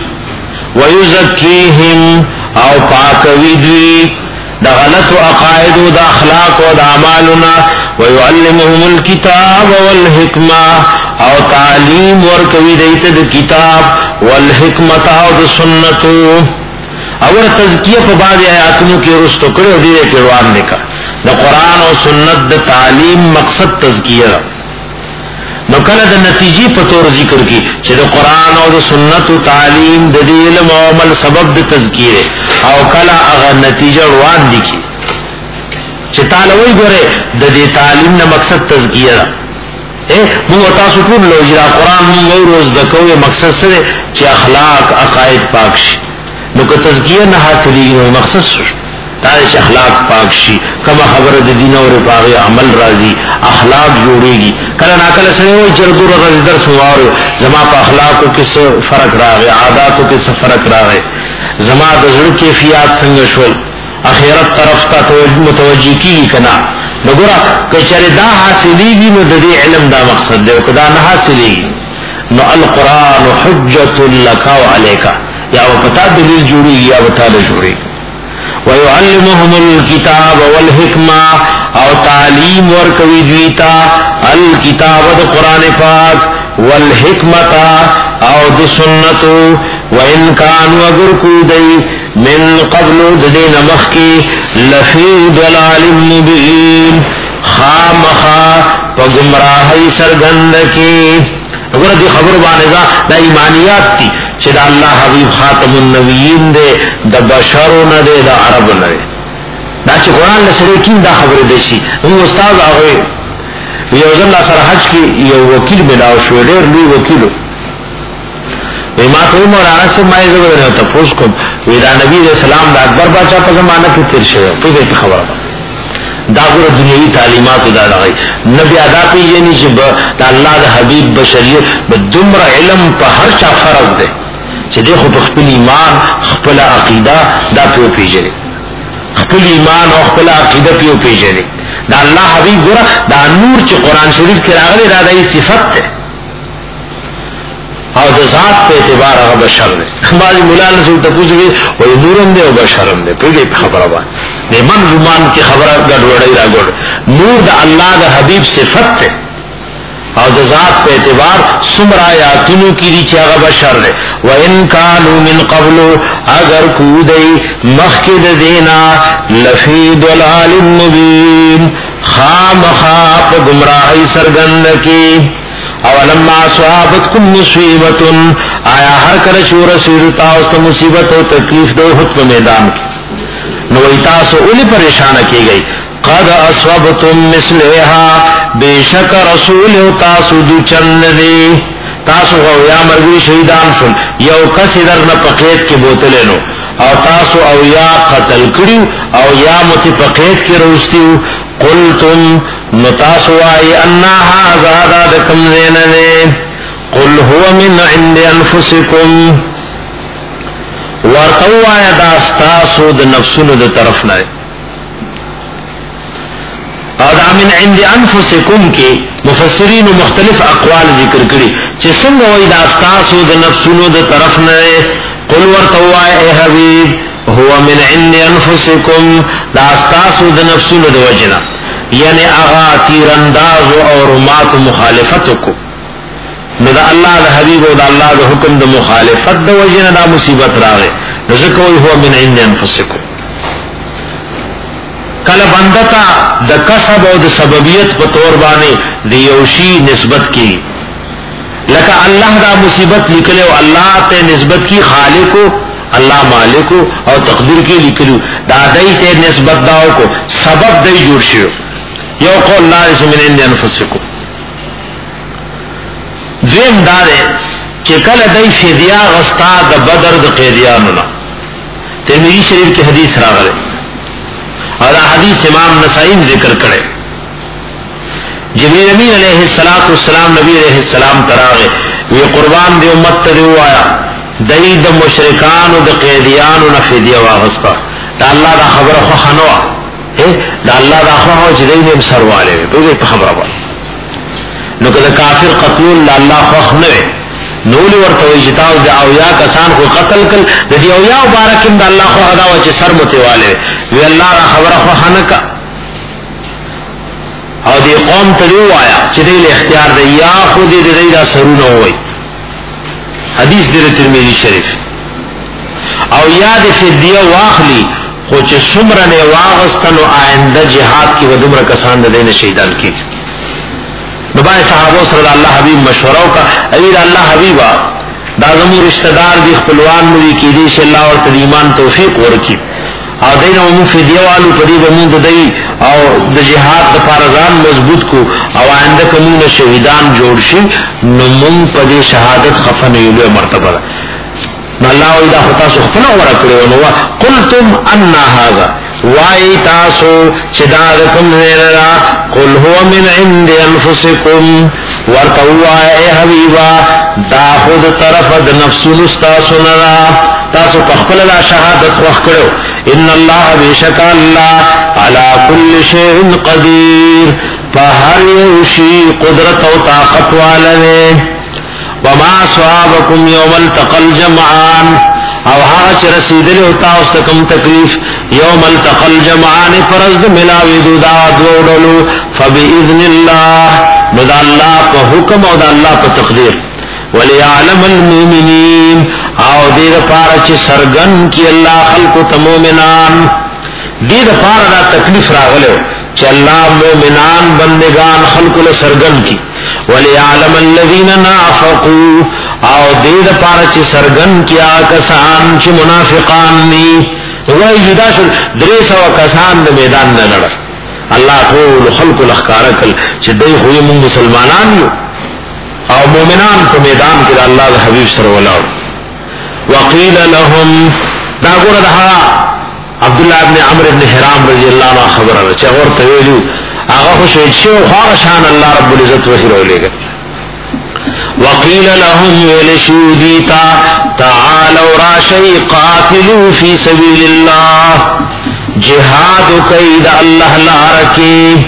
ویزکیہم او پاکوی دوی دا غلط و عقائد و دا اخلاق و دا عمالنا ویعلمهم الكتاب والحکمہ او تعلیم ورکوی دیتا دا کتاب والحکمت او دا سنتو اور تذکیہ پا بعض آیاتنوں کی رستو کرے دیدے کروان نکا دا قرآن و سنت دا تعلیم مقصد تذکیہ دا نو کله د نتیجې په تور ذکر کی چې د قران او د سنت او تعلیم د دې علم او عمل سبب د تذکیره او کله هغه نتیجه روان دي کی چې تعالی وی ګوره د دې تعلیم نه مقصد تذکیه ده اے موږ تاسو ټول لوجرا قران موږ روز د کوی مقصد سره چې اخلاق عقاید پاک شي نو که تذکیه نه حاصلېږي نو مقصد څه تاریش اخلاق پاک شي کما خبر د دین او پاغه عمل راضی اخلاق جوړيږي کله نا کله سره وي چې دغه ورځ درس واره زما په اخلاقو کې څه فرق راغی عادتو کې څه فرق راغی زما د زړه کیفیت څنګه شول اخرت طرف ته متوجي کیږي کنا وګوره کچره دا حاصلېږي نو د دې علم دا مقصد دی او کدا نه حاصلېږي نو القرآن حجة لك وعليك یا وپتا دلیل جوړيږي یا وتا له جوړيږي ويعلمهم الكتاب والحکمہ او تعلیم ورکوی دویتا الکتاب دا قرآن پاک والحکمت او دا سنتو وان کانوا اگر کودئی من قبل ددین مخی لفی ضلال مبین خامخا پا گمراہی سرگندکی اگر دی خبر بانزا دا ایمانیات تی چې دا الله حبیب خاتم النبیین دے دا بشرو نه دے دا عربو نه دے دا چې قرآن لسره کین دا خبر دے شي هم استاد آغوی یوزن لا سر حج کی یو وکیل ملاو شو ډیر لوی وکیلو وی ما تو مولانا سے مای زبر نه تاسو کوم وی دا نبی علیہ السلام دا اکبر بادشاہ په زمانہ کې تیر شوی په دې خبره دا ګور دنیوي تعلیمات دا لغی نبی ادا پیږي چې دا الله د حبیب بشریت بدمر علم په هر چا فرض ده چې دغه په خپل ایمان خپل عقیده دا په پیژني خپل ایمان او خپل عقیده په پیژني دا الله حبیب ګور دا نور چې قران شریف کې راغلي دا د صفت ده او د ذات په اعتبار هغه بشر ده باندې مولانا څه ته پوښتنه وي نورم ده او بشرم ده په دې خبره باندې د من زمان کی خبره ګډوډي راګور نور د الله د حبیب صفت ده او د ذات په اعتبار سمرا آیاتونو کی دی چې هغه بشر ده و ان کانوا من قبل اگر کودی مخکد دینا لفی ضلال مبین خامخا په گمراهی سرګند کی اولما اصابتکم مصیبت آیا هر کله چې رسول تاسو مصیبت او تکلیف د حکم میدان کې نو تاسو اولی پریشان کیږئ قد اصابتم مثلها بیشک رسول تاسو دو چند دی تاسو او یا مرګي شهیدان شول یو کس در نه پقیت کې بوتل نو او تاسو او یا قتل کړي او یا مت پقیت کې روستیو قلتم نتاسوای ان هذا ذکم زیننه قل هو من عند انفسکم ورتوایا دا استاسو د نفسونو د طرف نه او دا من عند انفسکم کې مفسرین مختلف اقوال ذکر کړي چې څنګه وای دا استاسو د نفسونو د طرف نه قل ورتوایا ای حبیب هو من عند انفسکم دا استاسو د نفسونو د وجنه یعنی اغا تیرانداز او رمات مخالفت کو نو دا اللہ دا حبیب او دا اللہ دا حکم دا مخالفت دا وجنه دا مصیبت راغے رزقوی ہوا من عند انفسکم کل بندتا دا کسب او دا سببیت پا طور بانے دا یوشی نسبت کی لکا اللہ دا مصیبت لکلے و اللہ تے نسبت کی خالقو اللہ مالکو او تقدیر کی لکلو دا دای تے نسبت داو کو سبب دای جوڑ شیو یو قول لا رسو من عند انفسکم دویم دارے چه کل دای فدیا غستا دا بدر دا قیدیانونا ترمذی شریف کی حدیث راغله اور حدیث امام نسائی ذکر کرے جبریل امین علیہ الصلوۃ والسلام نبی علیہ السلام تراغه وی قربان دی امت ته وایا دای د مشرکان او د قیدیان او نفیدیه واغستا دا الله دا خبره خو خنوا دا الله دا خو چې دای نه سرواله به په خبره وای نو کله کافر قتل الله خو نه نو لی ورته وجتاو د اویا کسان کو قتل کل د دی اویا مبارک د الله خو ادا و چې سر متواله وی الله را خبره خو خنکا او دی قوم ته وایا چې دی اختیار دی یا خو دې دې دا سرونه وای حدیث دی ترمذی شریف او یاد فدیه واخلی خو چې څومره نه واغستنو آینده jihad کې ودمر کسان د دین شهیدان کی نبای صحابه صلی الله حبیب مشوره کا ایر الله حبیبا دا زمو رشتہ دار دی خپلوان نوی کی دی چې الله ورته ایمان توفیق ورکړي او دینه مو فدیه والو پدی بمون دی او د جهاد د فارزان مضبوط کو او آینده کومه شهیدان جوړ شي نو مون پدی شهادت خفنه یو مرتبه نو الله وی دا خطا سو خپل ورکړو نو قلتم ان هذا وای تاسو چې دا کوم ویرا قل هو من عند انفسکم ورتوا اے حبیبا دا خود طرف د نفس مستاسنا تاسو خپل لا شهادت وکړو ان الله بیشک الله علی کل شیء قدیر فهر یشی قدرت او طاقت والے وما صابکم یوم التقى الجمعان او هغه چې رسیدلی او تاسو ته کوم تکلیف یوم التقى الجمعان فرض ملاوی دودا دوړلو فباذن الله بد الله په حکم او د الله په تقدیر وليعلم المؤمنین او دې لپاره چې سرګن کی الله خلق ته مؤمنان دې لپاره دا تکلیف راغله چې الله مؤمنان بندگان خلق له سرګن کی وليعلم الذين نافقوا او دې لپاره چې سرګن کیا کسان چې منافقان دي وای جدا شو درې سو کسان د میدان نه لړ الله ټول خلق لخکار کل چې دوی خو موږ مسلمانان یو او مؤمنان په میدان کې د الله د حبیب سره ولاړ وقيل لهم دا ګوره ده عبد الله ابن عمرو ابن حرام رضی الله عنه خبره چې ورته ویلو هغه خو شهید شو خو شان الله رب العزت وحیره لګ وقيل لهم ولشوديتا تعالوا راشي قاتلوا في سبيل الله جهاد قید الله لارکی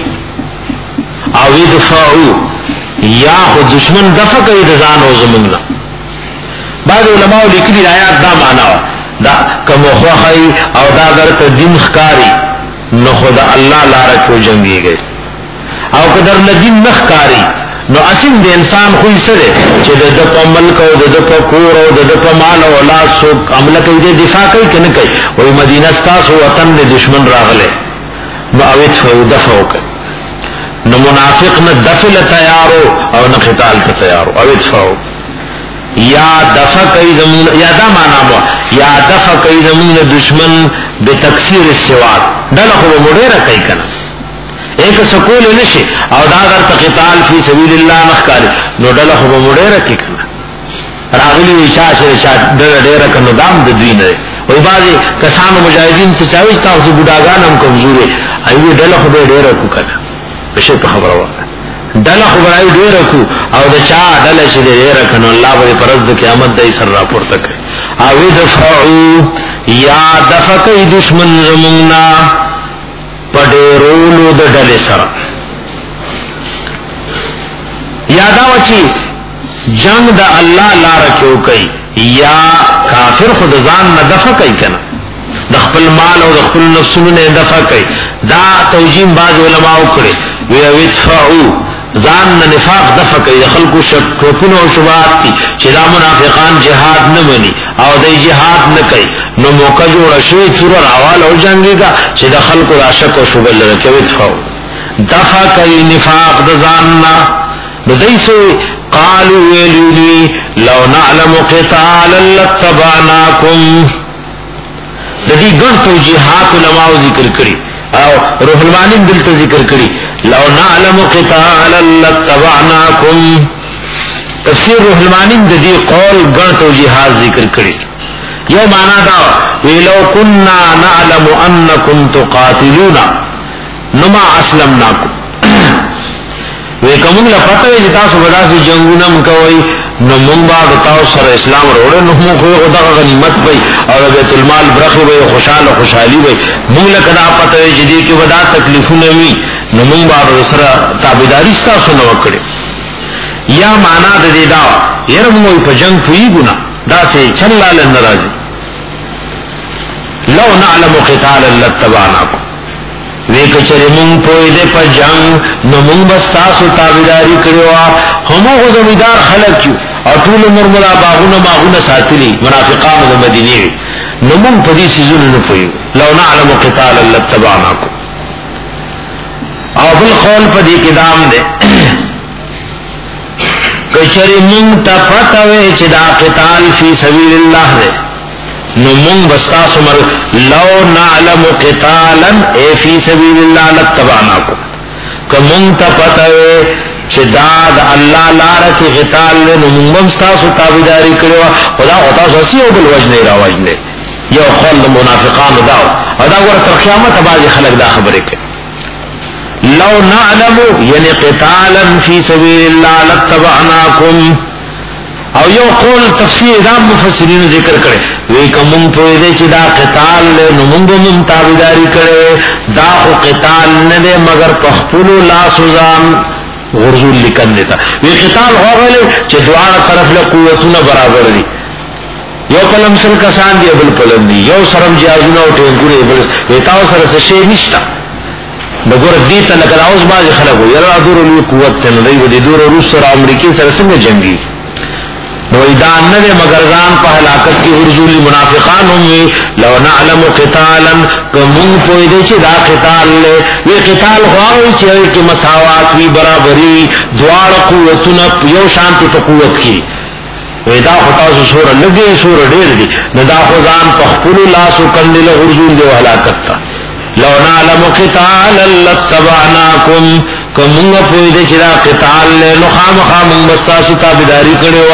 او ادفعوا یا خو دشمن دفع قید ځان او زمونږ بعض علماء لیکلي آیات دا معنا دا کوم خوخی او دا درته دین ښکاری نو خدا الله لارکو جنگيږي او قدر لدین نخکاری نو اصل د انسان خو یې سره چې د په ملک او د په کور او د په مال او اولاد سو عمل کوي د دفاع کوي کنه کوي وای مدینه ستاسو وطن د دشمن راغله نو اوت فو دفع وکړي نو منافق نه دفل تیارو او نه قتال ته تیارو اوت فو یا دفع کوي زمون یا دا معنا مو یا دفع کوي زمون دشمن به تکثیر السواد دله خو مډیره کوي کنه ایک سکول نشي او دا در قتال فی سبیل الله مخکاره نو دله خو مډیره کوي کنه راغلی وی چا چې چا ډیره کنه دام د دوی نه وای بازي کسانو مجاهدین څخه چاوي تاسو ګډاګان هم کمزوري ایوه دله خو ډیره کو کنه بشه په خبره وکړه دله خبرای ډیر کو او د چا دله چې ډیر کنه الله به پرز د قیامت دای سر راپورته کوي او دفعو یا دفع دشمن زمنا پډېرولو د ډلې سره یادا وچی جنگ د الله لار کېو کوي یا کافر خود ځان نه دفع کوي کنه د خپل مال او د خپل نفسونو نه دفع کوي دا توجیم بعض علماء کړي وی وتفعو ځان نه نفاق دفع کوي خلکو شک کوونه او شبهات دي چې دا منافقان جهاد نه مني او د جهاد نه کوي نو موقع جوړ شي تر راوال او جنگي دا چې د خلکو را شک او شبهه لري کوي وتفعو دفع کوي نفاق د ځان نه نو دایسو قالوا ویلوی لو نعلم قتالا لاتبعناكم د دې ګڼ توجیهات علماء ذکر کړي او روح المانی دلته ذکر کړي لو نعلم قتالا لاتبعناكم تفسیر روح المانی د دې قول ګڼ توجیهات ذکر کړي یو معنا دا ولو كنا نعلم انكم تقاتلون نما اسلمناكم وی کوم لا پته چې تاسو وداسي جنگونه مکوئ نو مونږ به تاسو سره اسلام وروړو نو موږ خو دا غنیمت وي او بیت المال برخه وي خوشاله خوشحالي وي مونږ له کدا پته چې دې کې ودا تکلیفونه وي نو مونږ به سره تابعداري تاسو نه وکړي یا معنا د دې دا یره موږ په جنگ کوي ګنا دا چې چلاله ناراضي لو نعلم قتالا لتبعناكم وی کچری مونږ په دې په جنگ نو مونږ بس تاسو تابعداري کړو همو زمیدار خلک یو او ټول عمر ملا باغونه باغونه ساتلي منافقانو د مدینه نو مونږ په دې سيزونو نه پوي لو نعلم قتالا لتبعناكم او بل قول په دې کې دام ده کچری مونږ ته پته وي چې دا قتال فی سبیل الله ده نو مونږ بستاسو مر لو نعلم قتالا ای فی سبیل الله لتبعناكم کوم ته پته وي چې دا د الله لپاره کې قتال نو مونږ بستاسو تابعداري کړو خدا او تاسو سیو بل وجنه راوځنه یو قول د منافقانو دا او دا ور تر قیامت باندې خلک دا خبره کوي لو نعلم یعنی قتالا فی سبیل الله لتبعناكم او یو قول تفسیر دا مفسرین ذکر کړي وی کوم په دې چې دا قتال نو موږ هم تابعداري کړي دا خو قتال نه دی مگر پخپل لا سوزان غرزول لیکن دیتا وی قتال هوغله چې دواړه طرف له قوتونه برابر دي یو کلم سل کسان دی بل پلن دی یو سرم جازونه او ټینګوري بل ویتاو سره څه شي نشتا دغه دې ته لکه اوس باز خلکو یلا دور له قوت څخه دی ودی دور روس سره امریکای سره څنګه جنگي نو ایدان نه مگر ځان په هلاکت کې ورزول منافقان هم لو نعلم قتالا کوم په دې چې دا قتال له وی قتال غواړي چې کې مساوات وی برابرۍ دواړه قوتونه یو شانتي په قوت کې ودا خطا سور لګي سور ډېر دي نو دا خدان په خپل لاس وکندل ورزول دی هلاکت تا لو نعلم قتالا لتبعناكم کوم په دې چې دا قتال له نو خامخا موږ تاسو تابعداري کړو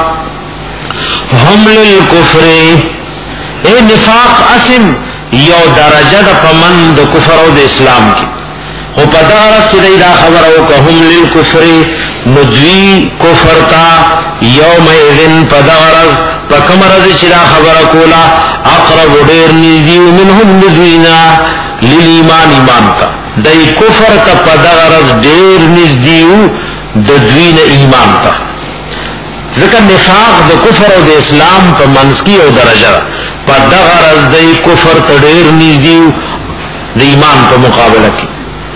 هم للکفر اے نفاق اسم یو درجه د پمند کفر او د اسلام کې او په دا سره دا خبر او که هم للکفر مدوی کفر تا یوم اذن پدغرز پکمرز چې دا خبر کولا اقرب ډیر نږدې منهم مدوینا للایمان ایمان تا دای کفر کا پدغرز ډیر نږدې د دوین ایمان تا ذکر نفاق د کفر او د اسلام په منځ کې او درجه په دغه راز د کفر ته ډېر نږدې د ایمان په مقابله کې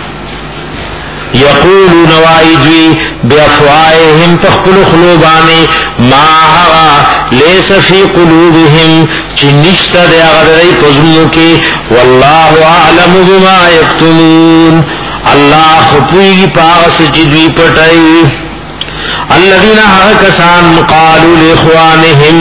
یقولون وایدوی بافواههم تخپل خلوبانی ما هغا لیس فی قلوبهم چی نشتا دی اغدرائی پزنو کی واللہ اعلم بما یکتمون اللہ خپوی پاغس چدوی پٹائی الذين هكسان قالوا لاخوانهم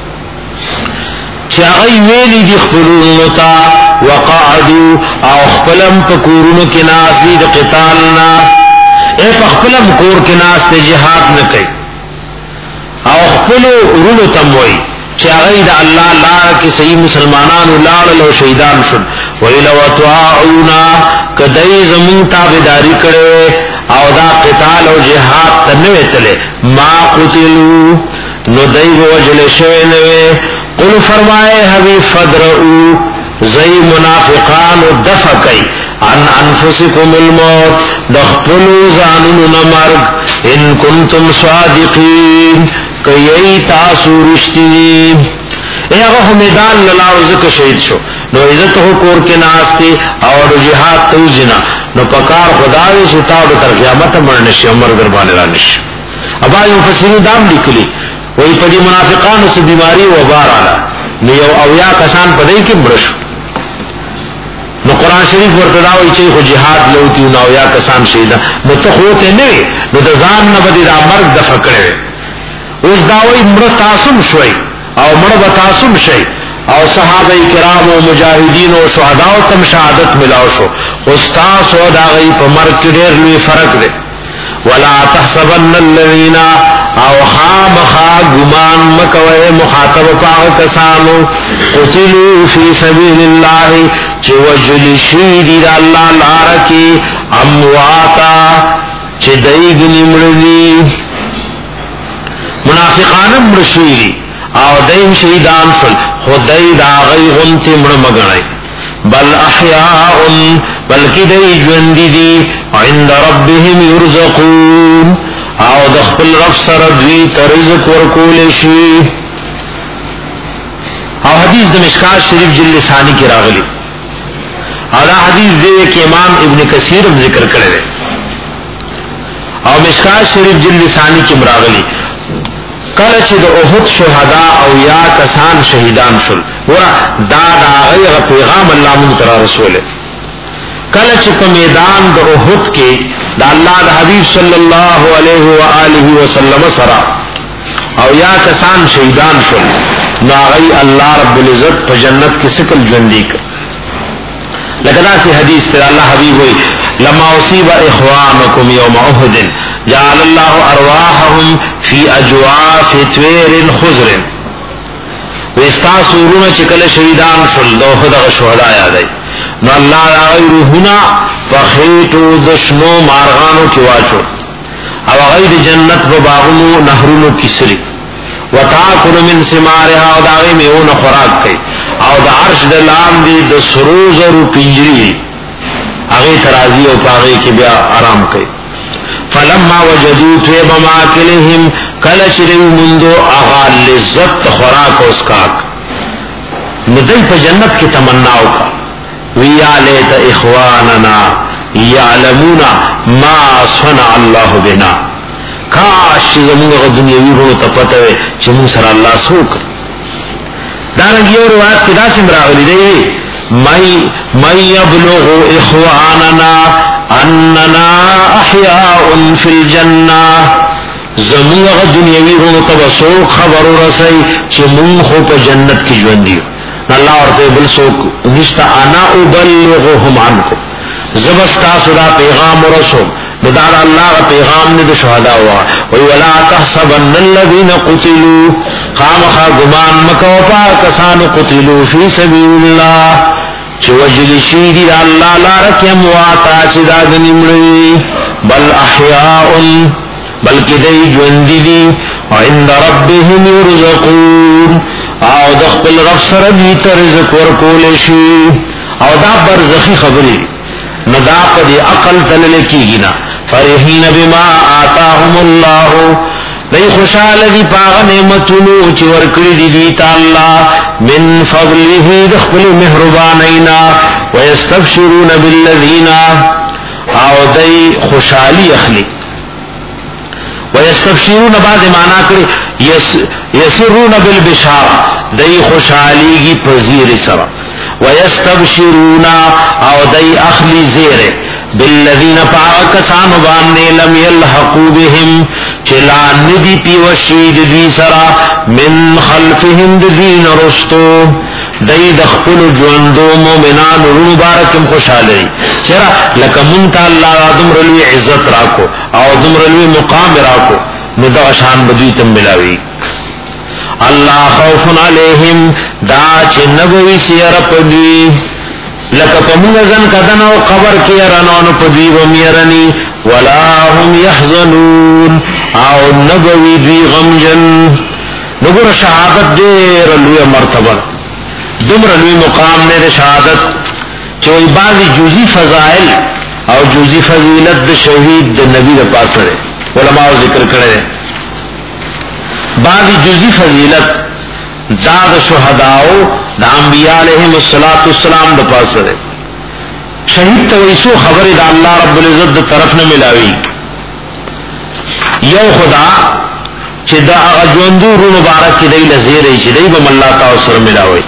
چاغي ویلی دي خپلونو تا وقعدوا او خپلم پکورونو کې ناس دي د قتالنا اے خپلم کور کې ناس ته jihad نه کوي او خپل ورونو تموي چاغي د الله لار کې صحیح مسلمانانو لاړ له شهیدان شول ویلو طاعونا کدی زمون تابعداري کړي او دا قتال او جهاد تنوی تلے ما قتلو نو دی وجل شوی نوی قل فرمائے حبیب فدرعو زی منافقان دفع کئی عن انفسکم الموت دخپلو زانون نمرگ ان کنتم صادقین کئی تاسو رشتین اے اگو میدان للاو ذکر شہید شو نو عزت ہو کور کے ناستی اور جہاد توزنا نو پکار خدای ستاو تر قیامت مرنشی عمر دربان رانش ابای مفسرین دام لیکلی وہی پدی منافقان سے بیماری و بار آلا نو یو اویا کسان پدی کی مرش نو قرآن شریف ورتداوی چی خو جہاد لوتی نو اویا کسان شیدہ نو تخوتے نوی نو دزان نبدی دا مرگ دفع کرے اس داوی مرد تاسم شوئی او مرد تاسم شئی او صحابہ کرام و مجاہدین و شہداء تم شہادت ملاو شو استاس و داغی پا مرگ کی دیر لوی فرق دے ولا تحسبن الذين او خامخا گمان مکوئے مخاطب پاو کسانو قتلوا فی سبیل اللہ چی وجل شیدی دا اللہ لارکی امواتا چی دیگنی مردی منافقان مرشیدی او دیم شیدان فل خود دی دا غی غنتی مرمگنی بل احیاء بلکی دی جوندی دی عند ربهم یرزقون او دخل رب سر دوی ترزق ورکول شی. او حدیث د مشکات شریف جلد ثانی کی راغلی او دا حدیث دے کہ امام ابن کثیر ذکر کرے او مشکات شریف جلد ثانی کی مراغلی کله چې د احد شهدا او یا کسان شهیدان شول ورا دا دا غیر پیغام الله مون رسول کله چې په میدان د احد کې د الله د حبیب صلی الله علیه و آله وسلم سره او یا کسان شهیدان شول نو غي الله رب العزت په جنت کې سکل ژوندۍ ک لکه دا چې حدیث ته الله حبیب وي لما اصيب اخوانكم يوم احد جعل الله ارواحهم في اجواف طير خضر واستاسورون چکل شهیدان شل دو خدا شهدا یادای نو الله راوی روحنا فخیتو دشنو مارغانو کی واچو او غیر جنت و باغونو نهرونو کسری وتاکل من ثمارها او داوی میون خوراک کئ او د عرش د لاندې د سروز او پنجری هغه ترازی او پاغه کې بیا آرام کئ فلما وجدوا طيب ماكلهم کله چې موندو اغا لذت خوراک او اسکاک ندی په جنت کې تمنا وکړه ویا لیت اخواننا یعلمون ما صنع الله بنا کاش زموږ دنیوي ورو ته پته وي چې موږ سره الله څوک دا رنګ یو روایت کې دا څنګه راغلي دی مَن مَن يبلغ اخواننا اننا احیاء فی الجنہ زموږ دنیوي ورو ته وسو خبر ورسي چې موږ خو په جنت کې ژوند دي الله ورته بل څوک نشته انا ابلغهم عنکم زبستا صدا پیغام ورسو دا الله پیغام نے شهدا ہوا ولا تحسبن الذين قتلوا خامخا گمان مکو پا کسان قتلوا فی سبیل اللہ چوجل شیدی اللہ لارک امواتا چدا دنمڑی بل احیاء بلکہ دی جوندی دی عند ربهم یرزقون او دخل رب سر دیت رزق ورکولشی او دا برزخی خبری ندا پا دی عقل تللکی گنا فرحین بما آتاهم اللہ دی خوشحال دی پاغ نعمتنو چی ورکڑی دی دیتا اللہ من فضله دخل محربانینا ویستبشرون بالذین او دی خوشحالی اخلی ویستبشرون بعد معنی کرے یسرون بالبشار دی خوشحالی کی پذیر سرا ویستبشرون او دی اخلی زیر بالذین پاکسان باننے لم یلحقو بهم چلا ندی پی وشید دی سرا من خلفهم دین رستو دی دخپل جوندو مومنان رو بارکم خوشحالی چرا لکا منتا اللہ آدم رلوی عزت راکو او آدم رلوی مقام راکو ندع شان بدویتم ملاوی اللہ خوف علیہم دا چه نبوی سیر پدی لکا پمونزن کدن و قبر کی رنون پدی و میرنی ولا هم یحزنون او نبوی دی غمجن نگر شہادت دیر لوی مرتبہ دمر لوی مقام نے شہادت چوئی بعضی جوزی فضائل او جوزی فضیلت د شہید د نبی د پاس رہے علماء ذکر کرے بعضی جزی فضیلت داد شہداؤ دا انبیاء علیہم الصلاۃ والسلام دا پاس رہے شہید تو ایسو خبر دا اللہ رب العزت دا طرف نہ ملاوی یو خدا چی دا اجوندو رو مبارک کی دی لزیرے چی دی بم اللہ تعالی سر ملاوی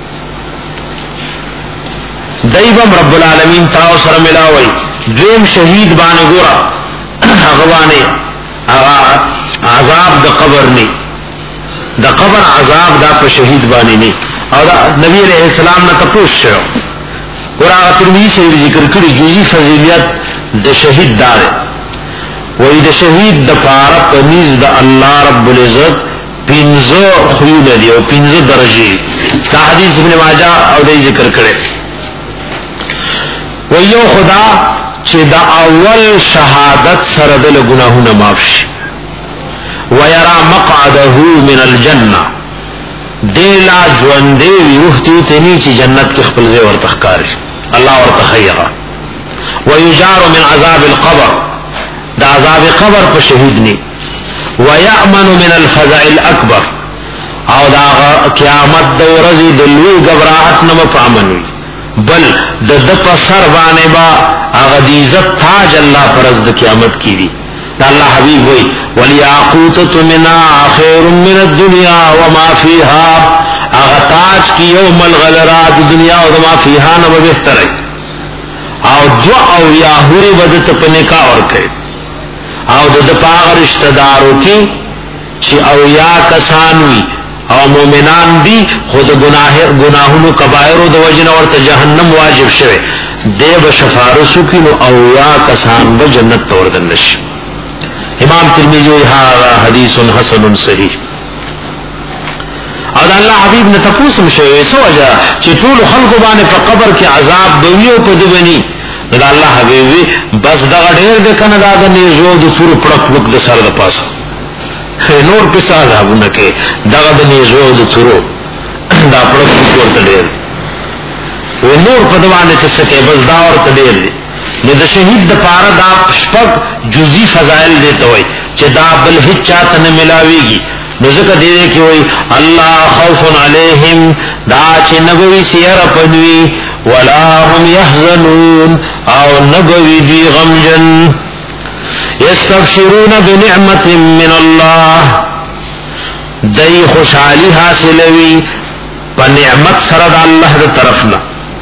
دی بم رب العالمین تعالی سر ملاوی دریم شہید بانے گورا اغوانے عذاب دا قبر نی دا قبر عذاب دا پا شہید بانی نی او دا نبی علیہ السلام نا تپوش شو اور آغا ترمیزی سے ذکر کری جوزی فضیلیت دا شہید دارے وای د شهید د پاره پنځ د الله رب العزت پنځه خيونه دی او پنځه درجه. دا حدیث ابن ماجه او د ذکر کړي. ویو خدا چې دا اول شهادت سره د ګناهونو معاف شي. ويرى مقعده من الجنه دیلا ژوندې وروحتي تني چې جنت کې خپل ځای ورته ښکاري. الله ورته خیره. ويجار من عذاب القبر دا عذاب قبر په شهید ني. ويأمن من الفزع الاكبر او دا قیامت د ورځې د لوی غبرات نه پامن وي. بل د د په سر باندې با هغه د عزت تاج الله پرز د قیامت کی دي. دا الله حبیب وي ولياقوتۃ منا خير من الدنيا وما فيها هغه تاج کی یوم الغلرات دنیا او ما فيها نه بهتر او دعا او یاهوري بدت په نکاح ورکه او د پاغ رشتہ دارو کی چې او یا کسان وي او مومنان دي خود گناہ گناہونو کبائر د وجنه ورته جهنم واجب شوه دیو شفارسو کی نو او یا کسان به جنت توردن نشي. امام ترمذی ها حدیث حسن صحیح. او الله حبیب نے تپوسم شوه سوجا چې ټول خلق باندې په قبر کې عذاب دویو په دبني. دا الله حبیبی بس دا ډېر د کنه دا د نیزو د تور پړک وک د سر د پاسه نور په عذابونه کې دا د نیزو د تورو دا پړک ورته ډېر و نور په دوانه څه کې بس دا ورته ډېر دي. نو د شهید د پاره دا شپږ جزئی فضائل دیته وای چې دا بل هیڅ چاته نه ملاويږي. نو ځکه دې کې وای الله خوف علیهم دا چې نبوي سیره پدوي ولا هم يحزنون او نبوي دی غمجن. يستبشرون بنعمت من الله دای خوشحالی حاصلوي په نعمت سره د الله تر طرفنا.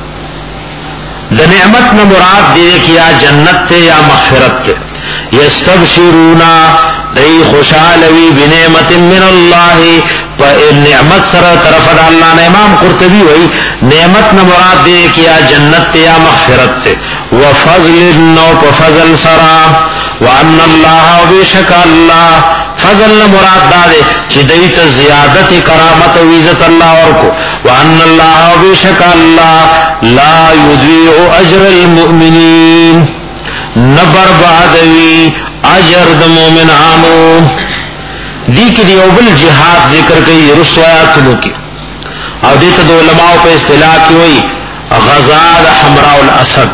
د نعمت نه مراد دی چې یا جنت ته یا مغفرت ته. يستبشرون دای خوشحالوي بنعمت من الله په نعمت سره طرف د الله نه. امام قرطبي وایي نعمت نه مراد دی چې یا جنت ته یا مغفرت ته. وفضل نو په فضل سره وان الله وبشک الله فضل مراد دی چې دای ته زیادت کرامت او عزت الله ورکو. وان الله وبشک الله لا يضيع اجر المؤمنين نبر بعدوی اجر د مومنانو. دی کې دی بل جهاد ذکر کوي رسوایاتو کې او دته د علماء په اصطلاح کې وایي غزا د حمراء الاسد.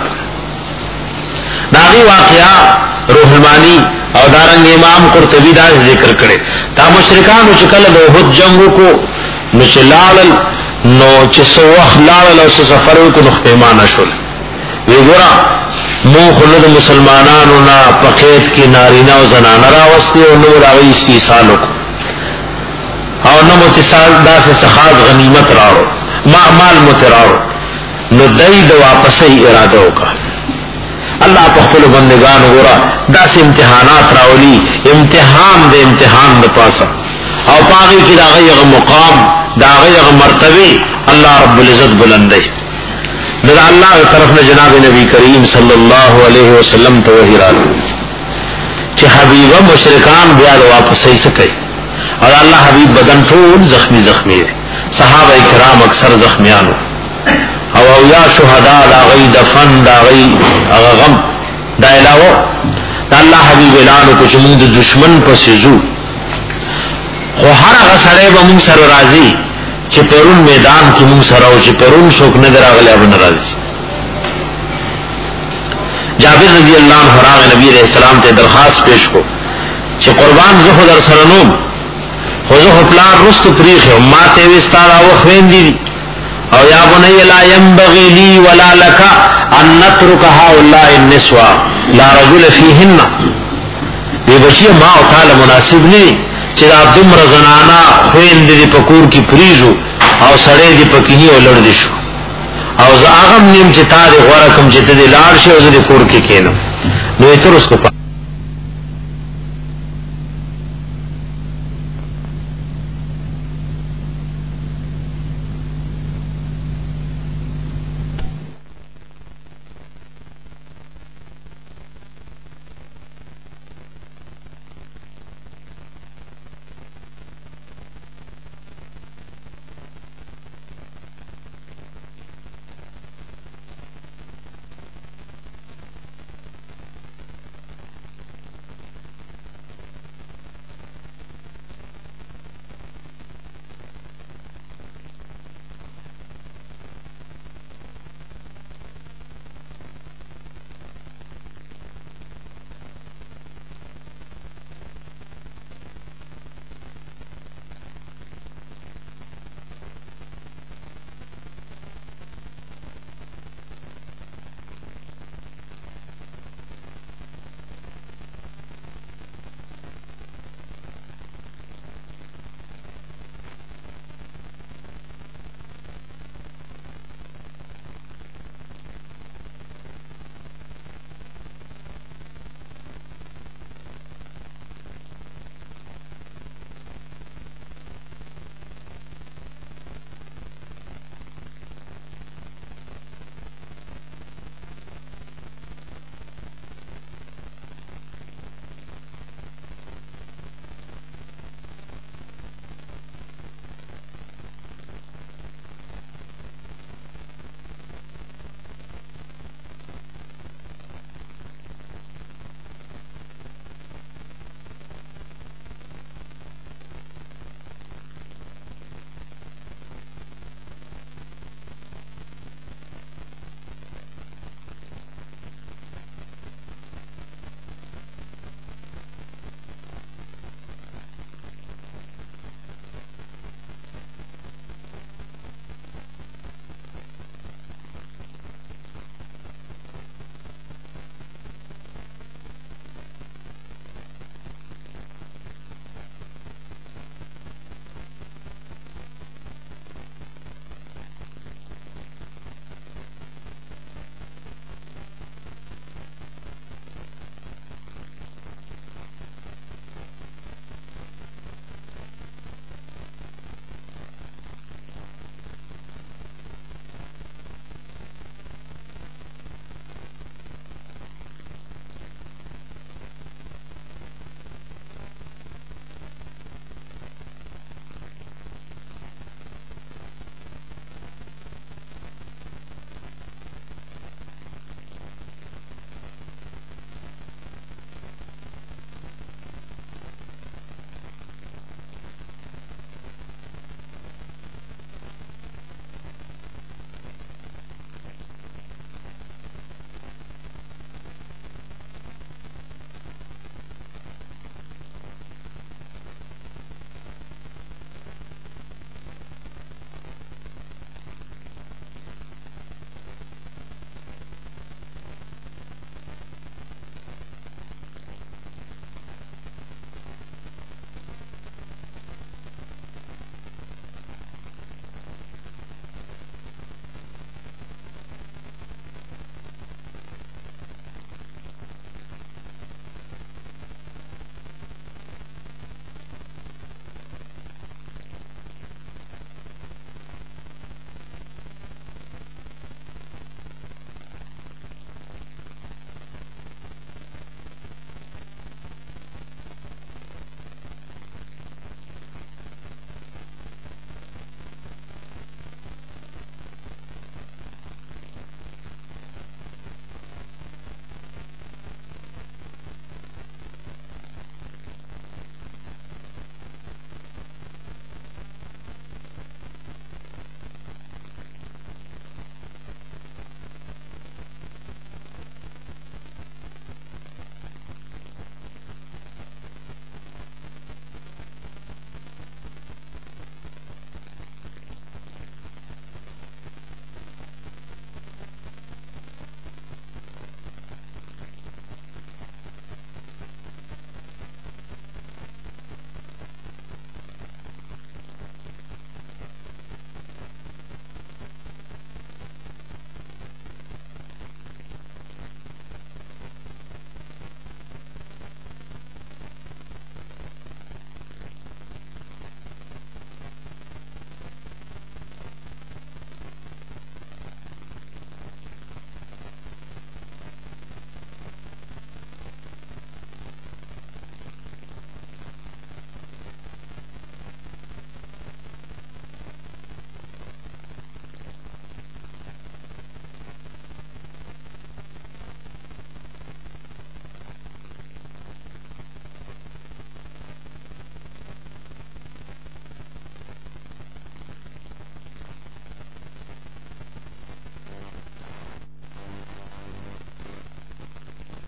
دا دی واقعا روح المانی او دارنګ امام قرطبی دا ذکر کړي. تا مشرکانو چې کله د احد جنگ کو نو چې لاړل نو چې سو وخت لاړل او سفر وکړو نو پیمانه شول. وی ګورا مو خلد مسلمانانو نا پخیت کی نارینا و زنانا راوستی و نو راوی استیصال کو او نو متصال دا سے سخاز غنیمت راو ما مال متراو نو دای د واپسی اراده وکا. الله په خپل بندگان ګورا دا سه امتحانات راولي امتحان د امتحان د پاسه او پاغي کی دا غیغه مقام دا غیغه مرتبه الله رب العزت بلندای. دا اللہ طرف نے جناب نبی کریم صلی اللہ علیہ وسلم تو وحی راو چی حبیبہ مشرکان بیاد واپس صحیح سکے اور اللہ حبیب بدن ټول زخمی زخمی ہے. صحابہ کرام اکثر زخمیانو او اویا شہداء دا غی دفن دا غی غم دا علاوہ دا اللہ حبیب اعلانو کچھ مند دشمن پسیزو خو ہر غسرے با من سر رازی چې پرون میدان کې موږ سره او چې پرون څوک نه دراغلی ابو ناراضي. جابر رضی الله عنه راغ نبی علیہ السلام ته درخواست پیش کو چې قربان زه خو در سره نوم خو زه خپل رست پریخ ما ته وستاره او خويندې او یا بني لا ينبغي لي ولا لك ان نترك هؤلاء النسوة لا رجل فيهن. دې بچي ما او تعالی مناسب نه چې دا دومره زنانا خويندې په کور کې پریزو او سړې دې پکې او لړ دي شو او زه هغه نیم چې تا دې غوړه کوم چې دې لاړ شي او دې کور کې کېنم نو تر اوسه